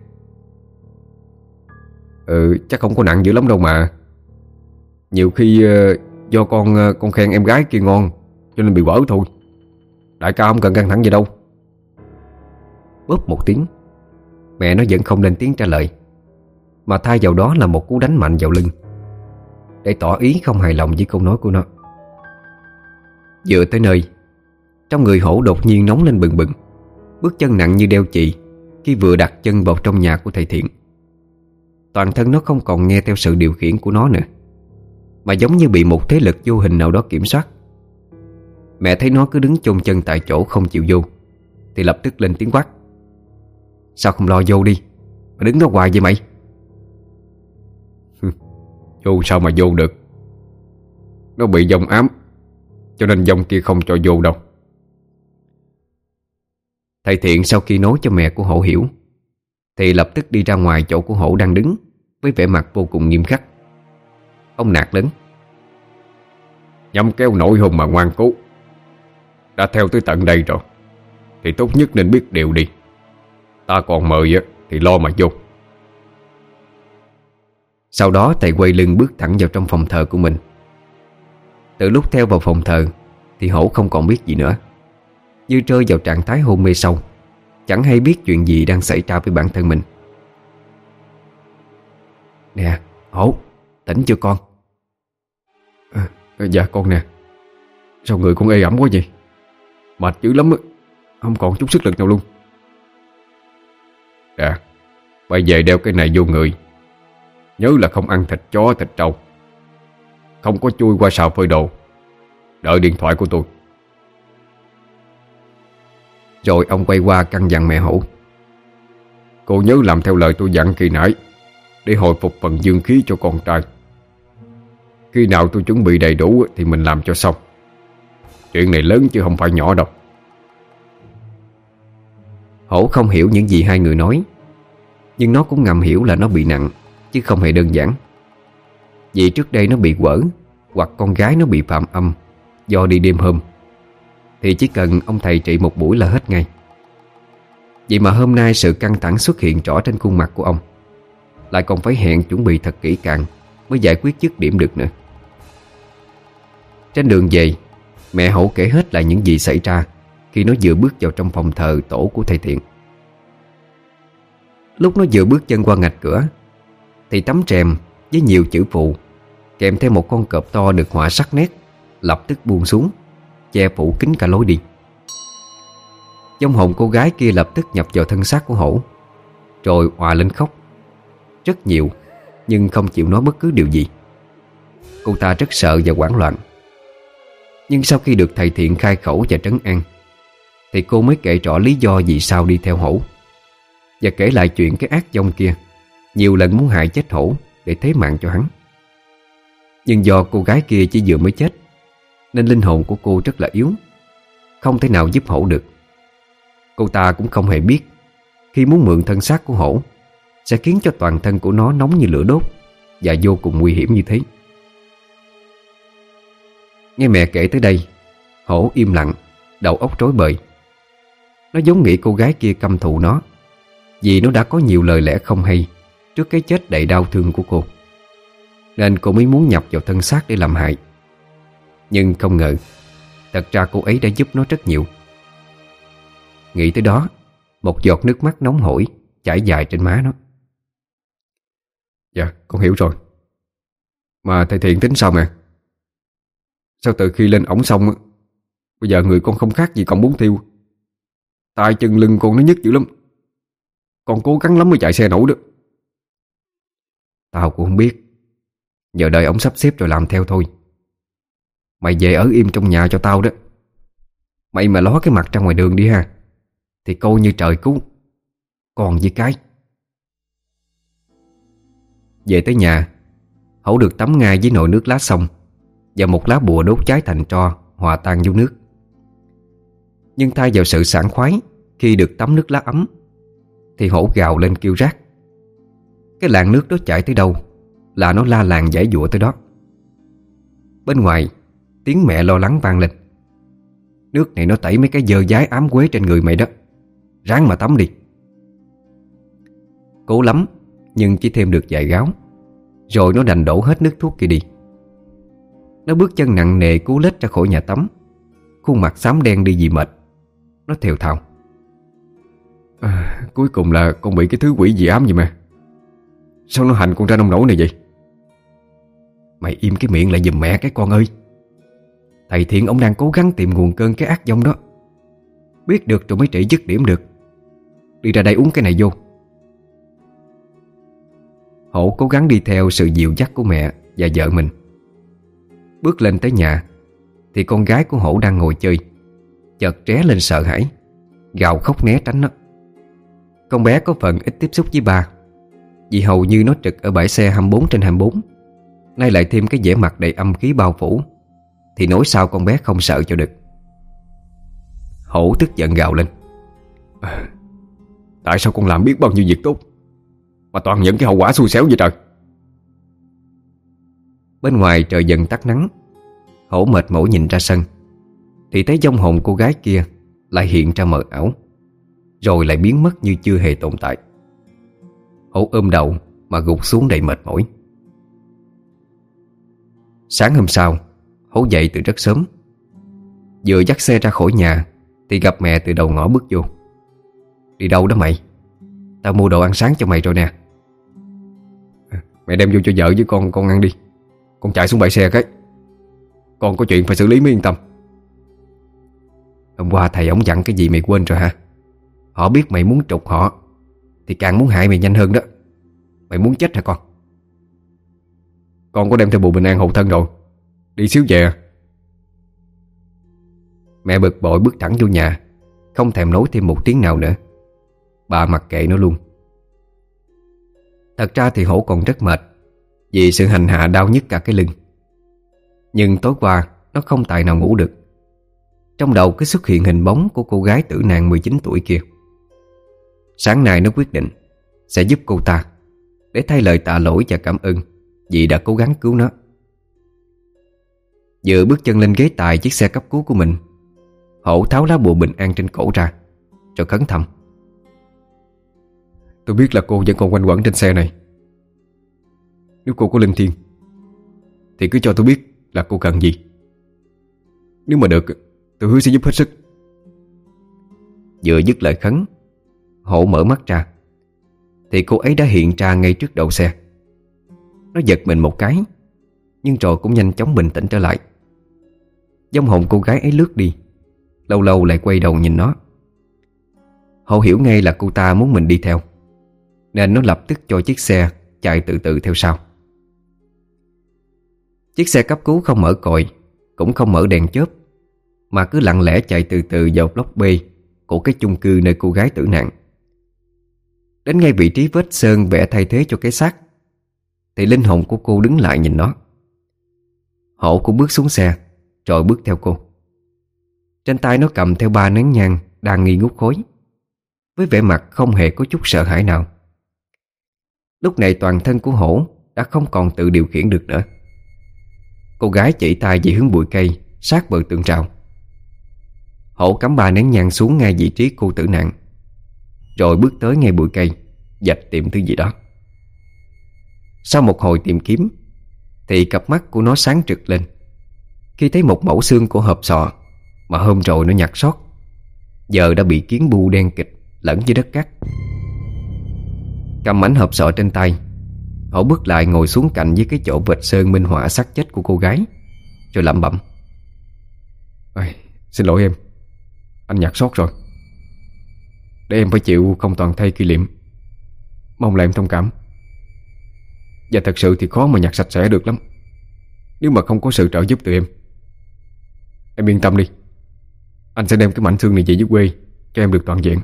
Chắc không có nặng dữ lắm đâu mà. Nhiều khi do con khen em gái kia ngon cho nên bị vỡ thôi. Đại ca không cần căng thẳng gì đâu. Bóp một tiếng, mẹ nó vẫn không lên tiếng trả lời, mà thay vào đó là một cú đánh mạnh vào lưng, để tỏ ý không hài lòng với câu nói của nó. Vừa tới nơi, trong người Hổ đột nhiên nóng lên bừng bừng, bước chân nặng như đeo chì khi vừa đặt chân vào trong nhà của thầy Thiện. Toàn thân nó không còn nghe theo sự điều khiển của nó nữa, mà giống như bị một thế lực vô hình nào đó kiểm soát. Mẹ thấy nó cứ đứng chôn chân tại chỗ không chịu vô, thì lập tức lên tiếng quát. Sao không lo vô đi, mà đứng đó hoài vậy mày? Vô sao mà vô được. Nó bị dông ám, cho nên dông kia không cho vô đâu. Thầy Thiện sau khi nói cho mẹ của Hổ hiểu, thì lập tức đi ra ngoài chỗ của Hổ đang đứng, với vẻ mặt vô cùng nghiêm khắc. Ông nạt lớn. Nhắm kéo nổi hôn mà ngoan cố. Đã theo tới tận đây rồi thì tốt nhất nên biết điều đi. Ta còn mời thì lo mà vô. Sau đó thầy quay lưng bước thẳng vào trong phòng thờ của mình. Từ lúc theo vào phòng thờ thì Hổ không còn biết gì nữa, như rơi vào trạng thái hôn mê sâu, chẳng hay biết chuyện gì đang xảy ra với bản thân mình. Nè Hổ, tỉnh chưa con? Dạ con nè. Sao người con ê ẩm quá vậy? Mệt dữ lắm, không còn chút sức lực nào luôn. Dạ, bây giờ đeo cái này vô người. Nhớ là không ăn thịt chó thịt trâu, không có chui qua xào phơi đồ. Đợi điện thoại của tôi. Rồi ông quay qua căn dặn mẹ Hổ. Cô nhớ làm theo lời tôi dặn khi nãy, để hồi phục phần dương khí cho con trai. Khi nào tôi chuẩn bị đầy đủ thì mình làm cho xong. Chuyện này lớn chứ không phải nhỏ đâu. Hổ không hiểu những gì hai người nói, nhưng nó cũng ngầm hiểu là nó bị nặng, chứ không hề đơn giản. Vì trước đây nó bị quở, hoặc con gái nó bị phạm âm do đi đêm hôm, thì chỉ cần ông thầy trị một buổi là hết ngay. Vậy mà hôm nay sự căng thẳng xuất hiện rõ trên khuôn mặt của ông, lại còn phải hẹn chuẩn bị thật kỹ càng mới giải quyết dứt điểm được nữa. Trên đường về, mẹ Hổ kể hết lại những gì xảy ra, khi nó vừa bước vào trong phòng thờ tổ của thầy Thiện. Lúc nó vừa bước chân qua ngạch cửa thì tấm rèm với nhiều chữ phụ kèm theo một con cọp to được họa sắc nét lập tức buông xuống, che phủ kín cả lối đi. Vong hồn cô gái kia lập tức nhập vào thân xác của Hổ, rồi òa lên khóc rất nhiều, nhưng không chịu nói bất cứ điều gì. Cô ta rất sợ và hoảng loạn. Nhưng sau khi được thầy Thiện khai khẩu và trấn an thì cô mới kể rõ lý do vì sao đi theo Hổ, và kể lại chuyện cái ác vong kia nhiều lần muốn hại chết Hổ để thế mạng cho hắn. Nhưng do cô gái kia chỉ vừa mới chết nên linh hồn của cô rất là yếu, không thể nào giúp Hổ được. Cô ta cũng không hề biết khi muốn mượn thân xác của Hổ sẽ khiến cho toàn thân của nó nóng như lửa đốt và vô cùng nguy hiểm như thế. Nghe mẹ kể tới đây, Hổ im lặng, đầu óc rối bời. Nó giống nghĩ cô gái kia căm thù nó vì nó đã có nhiều lời lẽ không hay trước cái chết đầy đau thương của cô, nên cô mới muốn nhập vào thân xác để làm hại. Nhưng không ngờ thật ra cô ấy đã giúp nó rất nhiều. Nghĩ tới đó, một giọt nước mắt nóng hổi chảy dài trên má nó. Dạ con hiểu rồi. Mà thầy Thiện tính sao mẹ? Sao từ khi lên ổng xong bây giờ người con không khác gì cọng bún thiêu. Tay chân lưng con nó nhức dữ lắm. Con cố gắng lắm mới chạy xe nổi được. Tao cũng không biết. Giờ đợi ổng sắp xếp rồi làm theo thôi. Mày về ở im trong nhà cho tao đó. Mày mà ló cái mặt ra ngoài đường đi ha thì coi như trời cứu. Còn với cái. Về tới nhà, Hổ được tắm ngay với nồi nước lá xong và một lá bùa đốt cháy thành tro hòa tan vô nước. Nhưng thay vào sự sảng khoái khi được tắm nước lá ấm thì Hổ gào lên kêu rát. Cái làn nước đó chảy tới đâu là nó la làng giãy giụa tới đó. Bên ngoài tiếng mẹ lo lắng vang lên. Nước này nó tẩy mấy cái dơ dái ám quế trên người mày đó, ráng mà tắm đi. Cố lắm nhưng chỉ thêm được vài gáo, rồi nó đành đổ hết nước thuốc kia đi. Nó bước chân nặng nề cú lết ra khỏi nhà tắm, khuôn mặt xám đen đi vì mệt. Nó thều thào: Cuối cùng là con bị cái thứ quỷ gì ám vậy mà. Sao nó hành con ra nông nổi này vậy? Mày im cái miệng lại giùm mẹ cái con ơi. Thầy Thiện ông đang cố gắng tìm nguồn cơn cái ác vong đó. Biết được rồi mới trị dứt điểm được. Đi ra đây uống cái này vô. Hổ cố gắng đi theo sự dìu dắt của mẹ và vợ mình. Bước lên tới nhà thì con gái của Hổ đang ngồi chơi chợt tré lên sợ hãi, gào khóc né tránh nó. Con bé có phần ít tiếp xúc với ba, vì hầu như nó trực ở bãi xe 24/24. Nay lại thêm cái vẻ mặt đầy âm khí bao phủ thì nói sao con bé không sợ cho được. Hổ tức giận gào lên: Tại sao con làm biết bao nhiêu việc tốt mà toàn nhận cái hậu quả xui xẻo vậy trời? Bên ngoài trời dần tắt nắng. Hổ mệt mỏi nhìn ra sân thì thấy vong hồn cô gái kia lại hiện ra mờ ảo, rồi lại biến mất như chưa hề tồn tại. Hổ ôm đầu mà gục xuống đầy mệt mỏi. Sáng hôm sau, Hổ dậy từ rất sớm. Vừa dắt xe ra khỏi nhà thì gặp mẹ từ đầu ngõ bước vô. Đi đâu đó mày? Tao mua đồ ăn sáng cho mày rồi nè. Mẹ đem vô cho vợ với con ăn đi. Con chạy xuống bãi xe cái. Con có chuyện phải xử lý mới yên tâm. Hôm qua thầy ổng dặn cái gì mày quên rồi hả? Họ biết mày muốn trục họ thì càng muốn hại mày nhanh hơn đó. Mày muốn chết hả con? Con có đem theo bùa bình an hộ thân rồi. Đi xíu về à? Mẹ bực bội bước thẳng vô nhà, không thèm nói thêm một tiếng nào nữa. Bà mặc kệ nó luôn. Thật ra thì Hổ còn rất mệt vì sự hành hạ đau nhức cả cái lưng. Nhưng tối qua nó không tài nào ngủ được. Trong đầu cứ xuất hiện hình bóng của cô gái tử nạn 19 tuổi kia. Sáng nay nó quyết định sẽ giúp cô ta, để thay lời tạ lỗi và cảm ơn vì đã cố gắng cứu nó. Vừa bước chân lên ghế tài chiếc xe cấp cứu của mình, Hổ tháo lá bùa bình an trên cổ ra, rồi khấn thầm: Tôi biết là cô vẫn còn quanh quẩn trên xe này. Nếu cô có linh thiêng thì cứ cho tôi biết là cô cần gì. Nếu mà được, tôi hứa sẽ giúp hết sức. Vừa dứt lời khấn, Hổ mở mắt ra thì cô ấy đã hiện ra ngay trước đầu xe. Nó giật mình một cái, nhưng rồi cũng nhanh chóng bình tĩnh trở lại. Vong hồn cô gái ấy lướt đi, lâu lâu lại quay đầu nhìn nó. Hổ hiểu ngay là cô ta muốn mình đi theo, nên nó lập tức cho chiếc xe chạy từ từ theo sau. Chiếc xe cấp cứu không mở còi, cũng không mở đèn chớp, mà cứ lặng lẽ chạy từ từ vào block B của cái chung cư nơi cô gái tử nạn. Đến ngay vị trí vết sơn vẽ thay thế cho cái xác thì linh hồn của cô đứng lại nhìn nó. Hổ cũng bước xuống xe rồi bước theo cô. Trên tay nó cầm theo 3 nén nhang đang nghi ngút khói, với vẻ mặt không hề có chút sợ hãi nào. Lúc này toàn thân của Hổ đã không còn tự điều khiển được nữa. Cô gái chỉ tay về hướng bụi cây sát bờ tường rào. Hổ cắm 3 nén nhang xuống ngay vị trí cô tử nạn, rồi bước tới ngay bụi cây, vạch tìm thứ gì đó. Sau một hồi tìm kiếm thì cặp mắt của nó sáng rực lên khi thấy một mẫu xương của hộp sọ mà hôm rồi nó nhặt sót, giờ đã bị kiến bu đen kịt lẫn với đất cát. Cầm mảnh hộp sọ trên tay, Hổ bước lại ngồi xuống cạnh với cái chỗ vệt sơn minh họa xác chết của cô gái, rồi lẩm bẩm: Xin lỗi em, anh nhặt sót rồi. Để em phải chịu không toàn thay kỷ niệm. Mong là em thông cảm. Và thật sự thì khó mà nhặt sạch sẽ được lắm nếu mà không có sự trợ giúp từ em. Em yên tâm đi, anh sẽ đem cái mảnh xương này về dưới quê cho em được toàn vẹn.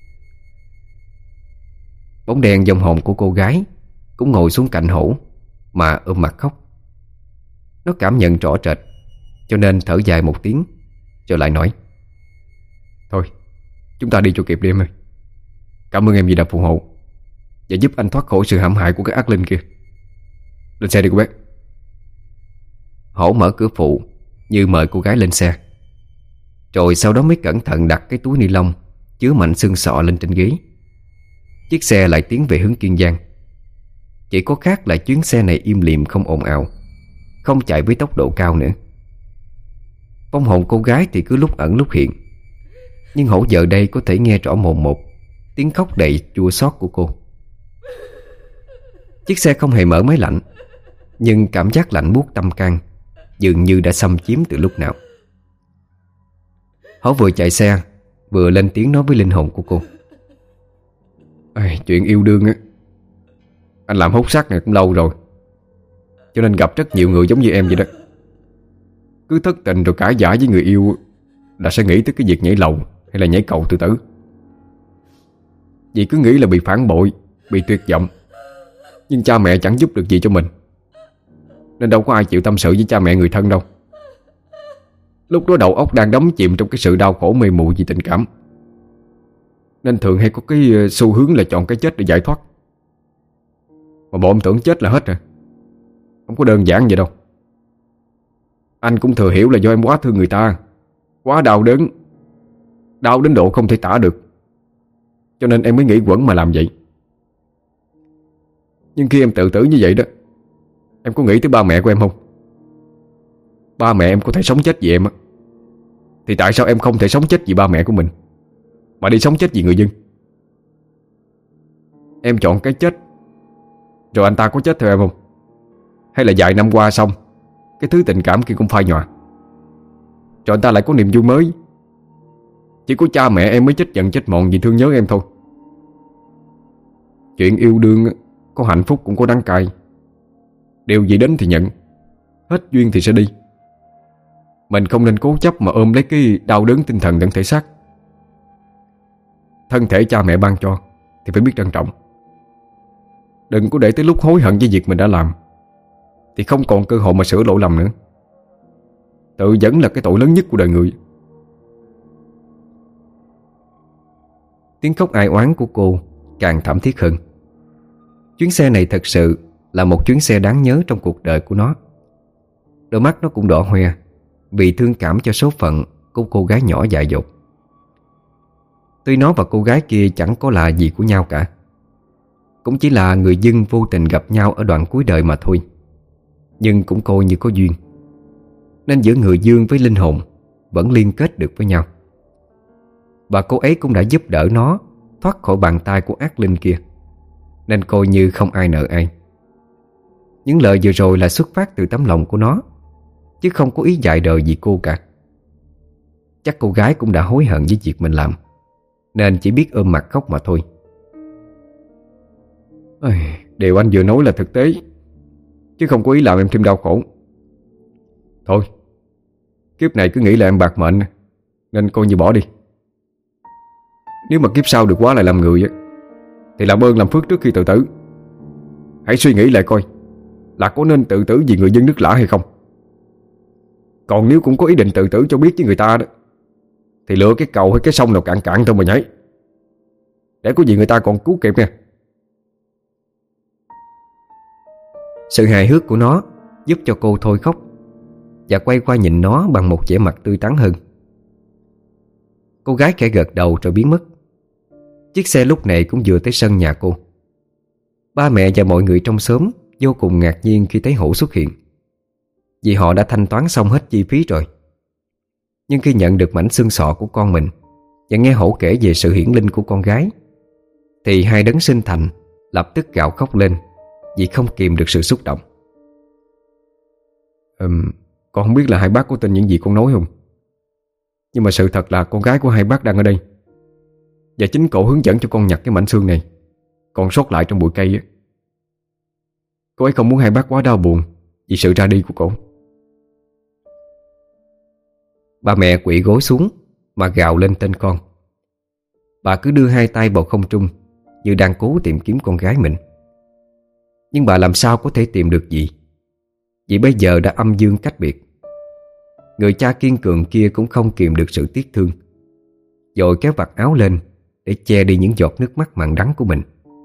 Bóng đen vong hồn của cô gái cũng ngồi xuống cạnh Hổ mà ôm mặt khóc. Nó cảm nhận rõ rệt, cho nên thở dài một tiếng rồi lại nói: Thôi, chúng ta đi cho kịp đi em ơi. Cảm ơn em vì đã phù hộ và giúp anh thoát khỏi sự hãm hại của cái ác linh kia. Lên xe đi cô bé. Hổ mở cửa phụ như mời cô gái lên xe, rồi sau đó mới cẩn thận đặt cái túi ni lông chứa mảnh xương sọ lên trên ghế. Chiếc xe lại tiến về hướng Kiên Giang. Chỉ có khác là chuyến xe này im lìm không ồn ào, không chạy với tốc độ cao nữa. Vong hồn cô gái thì cứ lúc ẩn lúc hiện, nhưng Hổ giờ đây có thể nghe rõ mồn một tiếng khóc đầy chua xót của cô. Chiếc xe không hề mở máy lạnh, nhưng cảm giác lạnh buốt tâm can dường như đã xâm chiếm từ lúc nào. Hổ vừa chạy xe vừa lên tiếng nói với linh hồn của cô: Chuyện yêu đương á, anh làm hút xác này cũng lâu rồi, cho nên gặp rất nhiều người giống như em vậy đó. Cứ thất tình rồi cãi vã với người yêu là sẽ nghĩ tới cái việc nhảy lầu hay là nhảy cầu tự tử. Vì cứ nghĩ là bị phản bội, bị tuyệt vọng, nhưng cha mẹ chẳng giúp được gì cho mình, nên đâu có ai chịu tâm sự với cha mẹ người thân đâu. Lúc đó đầu óc đang đắm chìm trong cái sự đau khổ mê muội vì tình cảm, nên thường hay có cái xu hướng là chọn cái chết để giải thoát. Mà bọn tưởng chết là hết rồi. Không có đơn giản vậy đâu. Anh cũng thừa hiểu là do em quá thương người ta, quá đau đớn, đau đến độ không thể tả được, cho nên em mới nghĩ quẩn mà làm vậy. Nhưng khi em tự tử như vậy đó, em có nghĩ tới ba mẹ của em không? Ba mẹ em có thể sống chết vì em á, thì tại sao em không thể sống chết vì ba mẹ của mình, mà đi sống chết vì người dân? Em chọn cái chết, rồi anh ta có chết theo em không? Hay là vài năm qua xong cái thứ tình cảm kia cũng phai nhòa, rồi anh ta lại có niềm vui mới? Chỉ có cha mẹ em mới chết giận chết mòn vì thương nhớ em thôi. Chuyện yêu đương có hạnh phúc cũng có đắng cay. Điều gì đến thì nhận, hết duyên thì sẽ đi. Mình không nên cố chấp mà ôm lấy cái đau đớn tinh thần lẫn thể xác. Thân thể cha mẹ ban cho thì phải biết trân trọng. Đừng có để tới lúc hối hận với việc mình đã làm thì không còn cơ hội mà sửa lỗi lầm nữa. Tự dẫn là cái tội lớn nhất của đời người. Tiếng khóc ai oán của cô càng thảm thiết hơn. Chuyến xe này thật sự là một chuyến xe đáng nhớ trong cuộc đời của nó. Đôi mắt nó cũng đỏ hoe vì thương cảm cho số phận của cô gái nhỏ dại dột. Tuy nó và cô gái kia chẳng có là gì của nhau cả, cũng chỉ là người dân vô tình gặp nhau ở đoạn cuối đời mà thôi, nhưng cũng coi như có duyên, nên giữa người dương với linh hồn vẫn liên kết được với nhau. và cô ấy cũng đã giúp đỡ nó thoát khỏi bàn tay của ác linh kia, nên coi như không ai nợ ai. Những lời vừa rồi là xuất phát từ tấm lòng của nó, chứ không có ý dạy đời gì cô cả. Chắc cô gái cũng đã hối hận với việc mình làm, nên chỉ biết ôm mặt khóc mà thôi. Điều anh vừa nói là thực tế, chứ không có ý làm em thêm đau khổ. Thôi, kiếp này cứ nghĩ là em bạc mệnh, nên coi như bỏ đi. Nếu mà kiếp sau được quá lại làm người thì làm ơn làm phước trước khi tự tử. Hãy suy nghĩ lại coi là có nên tự tử vì người dân nước lã hay không. Còn nếu cũng có ý định tự tử cho biết với người ta đó, thì lựa cái cầu hay cái sông nào cạn cạn thôi mà nhảy, để có gì người ta còn cứu kịp nha. Sự hài hước của nó giúp cho cô thôi khóc và quay qua nhìn nó bằng một vẻ mặt tươi tắn hơn. Cô gái khẽ gật đầu rồi biến mất. Chiếc xe lúc này cũng vừa tới sân nhà cô. Ba mẹ và mọi người trong xóm vô cùng ngạc nhiên khi thấy Hổ xuất hiện, vì họ đã thanh toán xong hết chi phí rồi. Nhưng khi nhận được mảnh xương sọ của con mình và nghe Hổ kể về sự hiển linh của con gái, thì hai đấng sinh thành lập tức gào khóc lên vì không kìm được sự xúc động. Con không biết là hai bác có tin những gì con nói không, nhưng mà sự thật là con gái của hai bác đang ở đây, và chính cậu hướng dẫn cho con nhặt cái mảnh xương này còn sót lại trong bụi cây. Cô ấy không muốn hai bác quá đau buồn vì sự ra đi của cậu. Ba mẹ quỵ gối xuống mà gào lên tên con. Bà cứ đưa hai tay vào không trung, như đang cố tìm kiếm con gái mình. Nhưng bà làm sao có thể tìm được gì, vì bây giờ đã âm dương cách biệt. Người cha kiên cường kia cũng không kìm được sự tiếc thương, vội kéo vạt áo lên để che đi những giọt nước mắt mặn đắng của mình.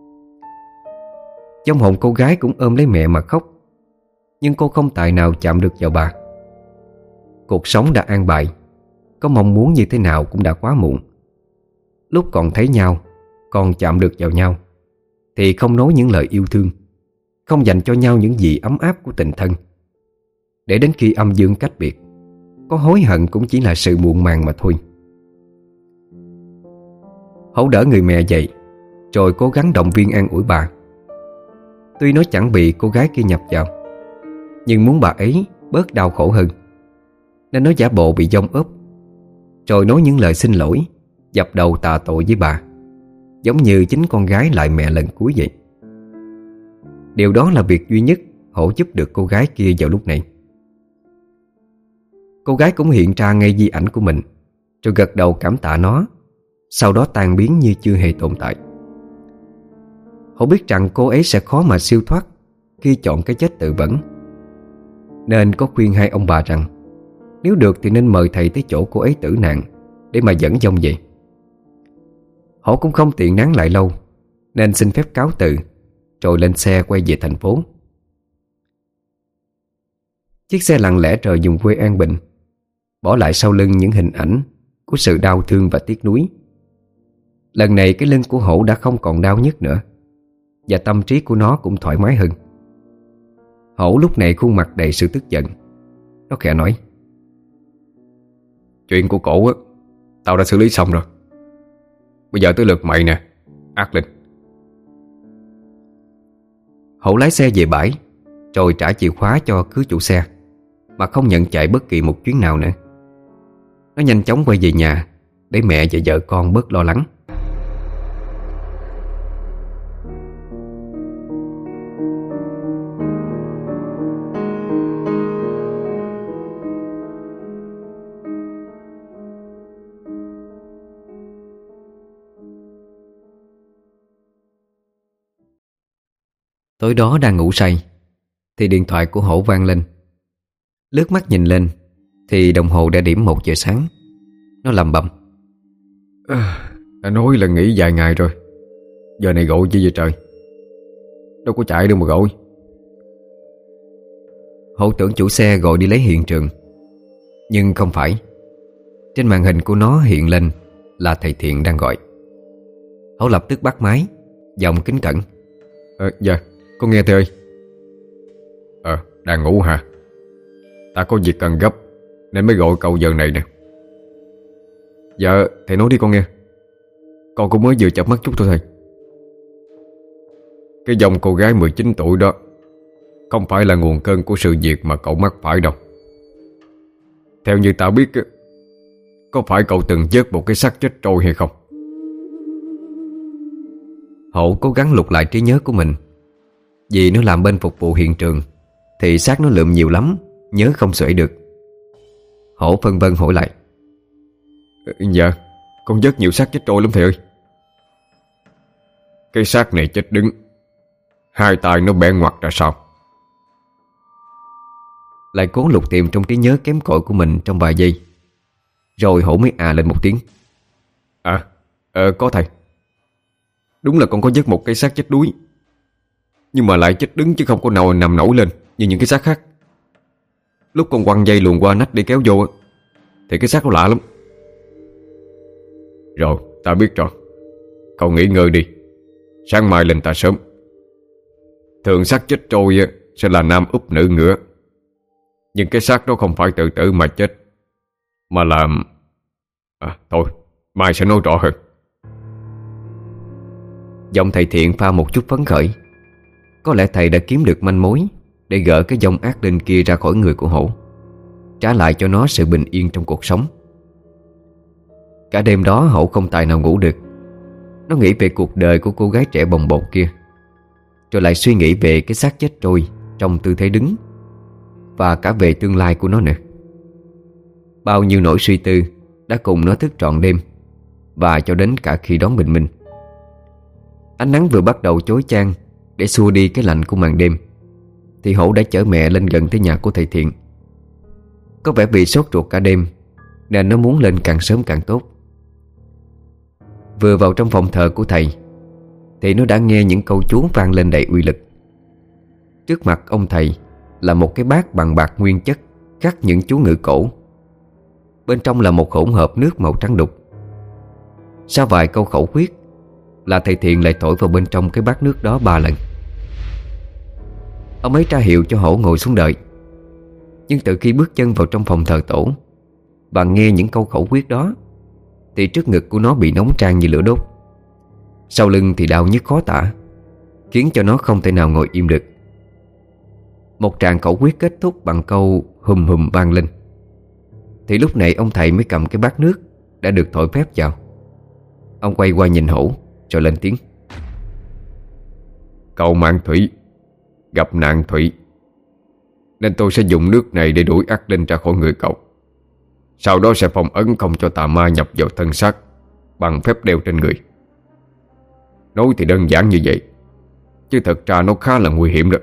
Trong hồn cô gái cũng ôm lấy mẹ mà khóc, nhưng cô không tài nào chạm được vào bà. Cuộc sống đã an bài, có mong muốn như thế nào cũng đã quá muộn. Lúc còn thấy nhau, còn chạm được vào nhau, thì không nói những lời yêu thương, không dành cho nhau những gì ấm áp của tình thân. Để đến khi âm dương cách biệt, có hối hận cũng chỉ là sự muộn màng mà thôi. Hổ đỡ người mẹ dậy, rồi cố gắng động viên an ủi bà. Tuy nó chẳng bị cô gái kia nhập vào, nhưng muốn bà ấy bớt đau khổ hơn, nên nó giả bộ bị dông ốp, rồi nói những lời xin lỗi, dập đầu tạ tội với bà, giống như chính con gái lại mẹ lần cuối vậy. Điều đó là việc duy nhất Hổ giúp được cô gái kia vào lúc này. Cô gái cũng hiện ra ngay di ảnh của mình, rồi gật đầu cảm tạ nó, sau đó tan biến như chưa hề tồn tại. Hổ biết rằng cô ấy sẽ khó mà siêu thoát khi chọn cái chết tự vẫn, nên có khuyên hai ông bà rằng nếu được thì nên mời thầy tới chỗ cô ấy tử nạn để mà dẫn dông về. Hổ cũng không tiện nán lại lâu, nên xin phép cáo từ, rồi lên xe quay về thành phố. Chiếc xe lặng lẽ rời vùng quê an bình, bỏ lại sau lưng những hình ảnh của sự đau thương và tiếc nuối. Lần này cái lưng của Hổ đã không còn đau nhức nữa, và tâm trí của nó cũng thoải mái hơn. Hổ lúc này khuôn mặt đầy sự tức giận. Nó khẽ nói: Chuyện của cổ tao đã xử lý xong rồi. Bây giờ tới lượt mày nè, ác linh. Hổ lái xe về bãi, rồi trả chìa khóa cho cứ chủ xe, mà không nhận chạy bất kỳ một chuyến nào nữa. Nó nhanh chóng quay về nhà để mẹ và vợ con bớt lo lắng. Tối đó đang ngủ say thì điện thoại của Hổ vang lên. Lướt mắt nhìn lên thì đồng hồ đã điểm 1 giờ sáng. Nó lầm bầm: Đã nói là nghỉ vài ngày rồi, giờ này gọi chi vậy trời? Đâu có chạy đâu mà gọi. Hổ tưởng chủ xe gọi đi lấy hiện trường, nhưng không phải. Trên màn hình của nó hiện lên là thầy Thiện đang gọi. Hổ lập tức bắt máy, giọng kính cẩn: Dạ, con nghe thầy ơi. Đang ngủ hả? Ta có việc cần gấp nên mới gọi cậu giờ này nè. Dạ, thầy nói đi con nghe. Con cũng mới vừa chợp mắt chút thôi thầy. Cái dòng cô gái 19 tuổi đó không phải là nguồn cơn của sự việc mà cậu mắc phải đâu. Theo như tao biết, có phải cậu từng vớt một cái xác chết trôi hay không? Hổ cố gắng lục lại trí nhớ của mình. Vì nó làm bên phục vụ hiện trường thì xác nó lượm nhiều lắm, nhớ không xuể được. Hổ phân vân hỏi lại. Dạ, con vớt nhiều xác chết trôi lắm thầy ơi. Cái xác này chết đứng, hai tay nó bẻ ngoặt ra sau. Lại cố lục tìm trong trí nhớ kém cỏi của mình trong vài giây, rồi Hổ mới lên một tiếng. Có thầy. Đúng là con có vớt một cái xác chết đuối, nhưng mà lại chết đứng chứ không có nào nằm nổi lên như những cái xác khác. Lúc con quăng dây luồn qua nách để kéo vô thì cái xác nó lạ lắm. Rồi, ta biết rồi. Cậu nghỉ ngơi đi, sáng mai lên ta sớm. Thường xác chết trôi sẽ là nam úp nữ ngựa, nhưng cái xác đó không phải tự tử mà chết, mà là... thôi, mai sẽ nói rõ hơn. Giọng thầy Thiện pha một chút phấn khởi. Có lẽ thầy đã kiếm được manh mối để gỡ cái dòng ác linh kia ra khỏi người của Hổ, trả lại cho nó sự bình yên trong cuộc sống. Cả đêm đó Hổ không tài nào ngủ được. Nó nghĩ về cuộc đời của cô gái trẻ bồng bột kia, rồi lại suy nghĩ về cái xác chết trôi trong tư thế đứng, và cả về tương lai của nó nữa. Bao nhiêu nỗi suy tư đã cùng nó thức trọn đêm, và cho đến cả khi đón bình minh. Ánh nắng vừa bắt đầu chói chang để xua đi cái lạnh của màn đêm, thì Hổ đã chở mẹ lên gần tới nhà của thầy Thiện. Có vẻ vì sốt ruột cả đêm nên nó muốn lên càng sớm càng tốt. Vừa vào trong phòng thờ của thầy thì nó đã nghe những câu chú vang lên đầy uy lực. Trước mặt ông thầy là một cái bát bằng bạc nguyên chất, khắc những chú ngữ cổ. Bên trong là một hỗn hợp nước màu trắng đục. Sau vài câu khẩu quyết là thầy Thiện lại thổi vào bên trong cái bát nước đó 3 lần. Ông ấy ra hiệu cho Hổ ngồi xuống đợi. Nhưng từ khi bước chân vào trong phòng thờ tổ và nghe những câu khẩu quyết đó, thì trước ngực của nó bị nóng rang như lửa đốt, sau lưng thì đau nhức khó tả, khiến cho nó không thể nào ngồi im được. Một tràng khẩu quyết kết thúc bằng câu hùm hùm vang lên. Thì lúc này ông thầy mới cầm cái bát nước đã được thổi phép vào. Ông quay qua nhìn Hổ rồi lên tiếng. Cậu mang thủy, gặp nạn thủy, nên tôi sẽ dùng nước này để đuổi ác linh ra khỏi người cậu. Sau đó sẽ phong ấn không cho tà ma nhập vào thân xác bằng phép đeo trên người. Nói thì đơn giản như vậy, chứ thật ra nó khá là nguy hiểm đó.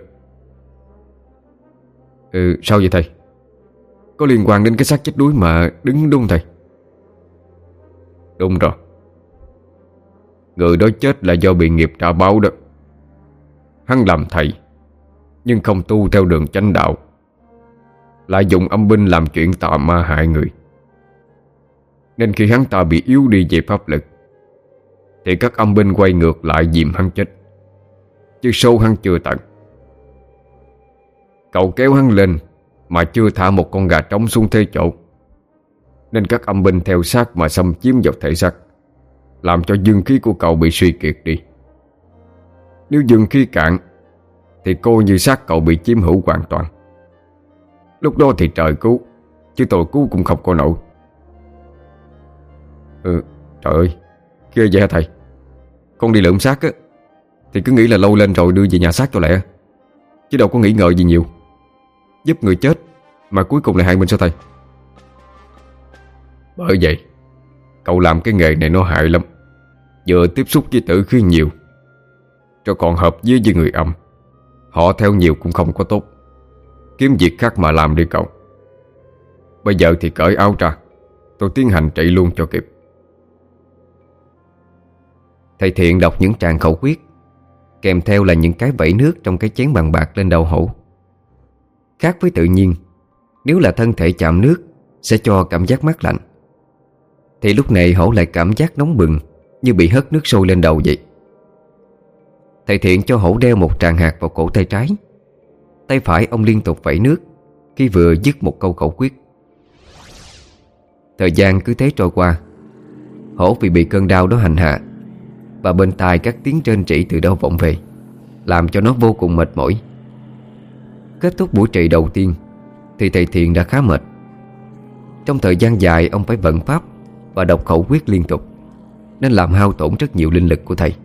Sao vậy thầy? Có liên quan đến cái xác chết đuối mà đứng đúng không thầy? Đúng rồi. Người đó chết là do bị nghiệp trả báo đó. Hắn làm thầy nhưng không tu theo đường chánh đạo, lại dùng âm binh làm chuyện tà ma hại người, nên khi hắn ta bị yếu đi về pháp lực thì các âm binh quay ngược lại dìm hắn chết, chứ số hắn chưa tận. Cậu kéo hắn lên mà chưa thả một con gà trống xuống thế chỗ, nên các âm binh theo sát mà xâm chiếm vào thể xác, làm cho dương khí của cậu bị suy kiệt đi. Nếu dương khí cạn thì coi như xác cậu bị chiếm hữu hoàn toàn. Lúc đó thì trời cứu, chứ tôi cứu cũng không có nổi. Trời ơi, ghê vậy hả thầy? Con đi lượm xác á thì cứ nghĩ là lâu lên rồi đưa về nhà xác cho lẹ, chứ đâu có nghĩ ngợi gì nhiều. Giúp người chết mà cuối cùng lại hại mình sao thầy? Bởi vậy cậu làm cái nghề này nó hại lắm. Vừa tiếp xúc với tử khí nhiều, cho còn hợp với người âm, họ theo nhiều cũng không có tốt. Kiếm việc khác mà làm đi cậu. Bây giờ thì cởi áo ra, tôi tiến hành trị luôn cho kịp. Thầy Thiện đọc những tràng khẩu quyết, kèm theo là những cái vẩy nước trong cái chén bằng bạc lên đầu Hổ. Khác với tự nhiên, nếu là thân thể chạm nước sẽ cho cảm giác mát lạnh, thì lúc này Hổ lại cảm giác nóng bừng, như bị hất nước sôi lên đầu vậy. Thầy Thiện cho Hổ đeo một tràng hạt vào cổ tay trái. Tay phải ông liên tục vẩy nước khi vừa dứt một câu khẩu quyết. Thời gian cứ thế trôi qua. Hổ vì bị cơn đau đó hành hạ và bên tai các tiếng rên rỉ từ đâu vọng về, làm cho nó vô cùng mệt mỏi. Kết thúc buổi trị đầu tiên thì thầy Thiện đã khá mệt. Trong thời gian dài ông phải vận pháp và đọc khẩu quyết liên tục, nên làm hao tổn rất nhiều linh lực của thầy.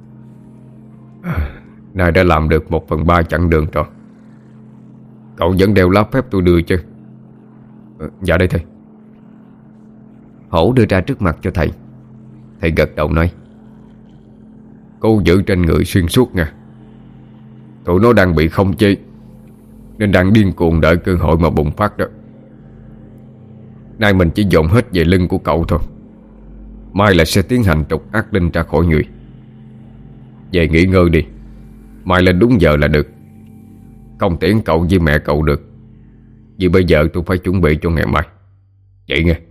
Nay đã làm được 1/3 chặng đường rồi. Cậu vẫn đeo lá phép tôi đưa chứ? Dạ đây thầy. Hổ đưa ra trước mặt cho thầy. Thầy gật đầu nói: Cô giữ trên người xuyên suốt nha. Tụi nó đang bị không chế, nên đang điên cuồng đợi cơ hội mà bùng phát đó. Nay mình chỉ dồn hết về lưng của cậu thôi. Mai là sẽ tiến hành trục ác linh ra khỏi người. Về nghỉ ngơi đi, mai lên đúng giờ là được. Không tiễn cậu với mẹ cậu được, vì bây giờ tôi phải chuẩn bị cho ngày mai. Vậy nghe.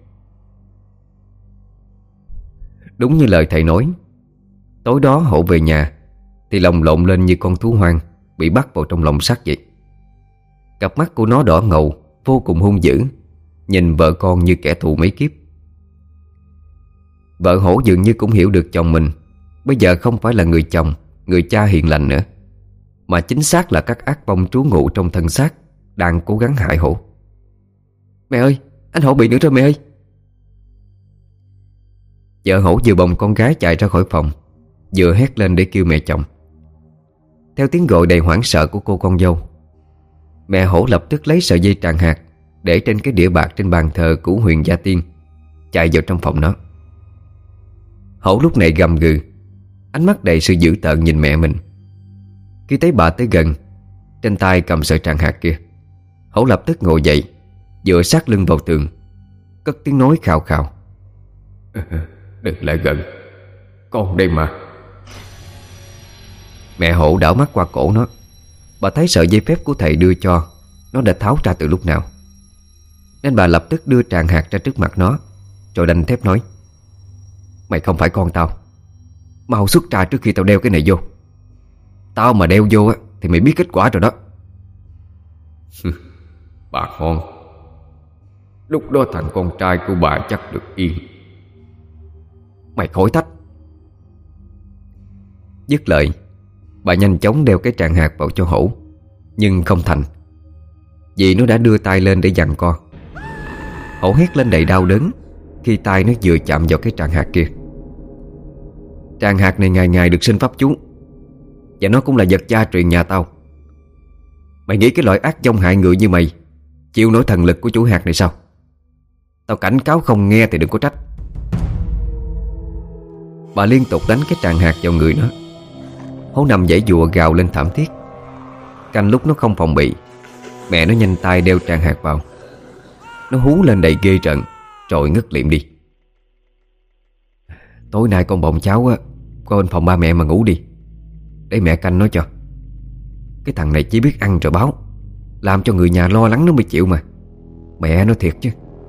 Đúng như lời thầy nói, tối đó Hổ về nhà thì lòng lộn lên như con thú hoang bị bắt vào trong lồng sắt vậy. Cặp mắt của nó đỏ ngầu, vô cùng hung dữ, nhìn vợ con như kẻ thù mấy kiếp. Vợ Hổ dường như cũng hiểu được chồng mình bây giờ không phải là người chồng, người cha hiền lành nữa, mà chính xác là các ác vong trú ngụ trong thân xác đang cố gắng hại Hổ. Mẹ ơi, anh Hổ bị nữa rồi mẹ ơi. Vợ Hổ vừa bồng con gái chạy ra khỏi phòng, vừa hét lên để kêu mẹ chồng. Theo tiếng gọi đầy hoảng sợ của cô con dâu, mẹ Hổ lập tức lấy sợi dây tràng hạt để trên cái đĩa bạc trên bàn thờ của Huyền Gia Tiên, chạy vào trong phòng nó. Hổ lúc này gầm gừ, ánh mắt đầy sự dữ tợn nhìn mẹ mình. Khi thấy bà tới gần, trên tay cầm sợi tràng hạt kia, Hổ lập tức ngồi dậy, dựa sát lưng vào tường, cất tiếng nói khào khào: Đừng lại gần, con đây mà. Mẹ Hổ đảo mắt qua cổ nó. Bà thấy sợi dây phép của thầy đưa cho nó đã tháo ra từ lúc nào, nên bà lập tức đưa tràng hạt ra trước mặt nó, rồi đanh thép nói: Mày không phải con tao, mau xuất ra trước khi tao đeo cái này vô. Tao mà đeo vô thì mày biết kết quả rồi đó. Bà ngon. Lúc đó thằng con trai của bà chắc được yên. Mày khỏi thách. Dứt lời, bà nhanh chóng đeo cái tràng hạt vào cho Hổ, nhưng không thành, vì nó đã đưa tay lên để giằng co. Hổ hét lên đầy đau đớn khi tay nó vừa chạm vào cái tràng hạt kia. Tràng hạt này ngày ngày được sinh pháp chú, và nó cũng là vật gia truyền nhà tao. Mày nghĩ cái loại ác vong hại người như mày chịu nổi thần lực của chủ hạt này sao? Tao cảnh cáo không nghe thì đừng có trách. Bà liên tục đánh cái tràng hạt vào người nó. Hổ nằm giãy giụa gào lên thảm thiết. Canh lúc nó không phòng bị, mẹ nó nhanh tay đeo tràng hạt vào. Nó hú lên đầy ghê rợn, rồi ngất liệm đi. Tối nay con bồng cháu qua bên phòng ba mẹ mà ngủ đi, để mẹ canh nó cho. Cái thằng này chỉ biết ăn rồi báo, làm cho người nhà lo lắng nó mới chịu mà. Mẹ nó thiệt chứ.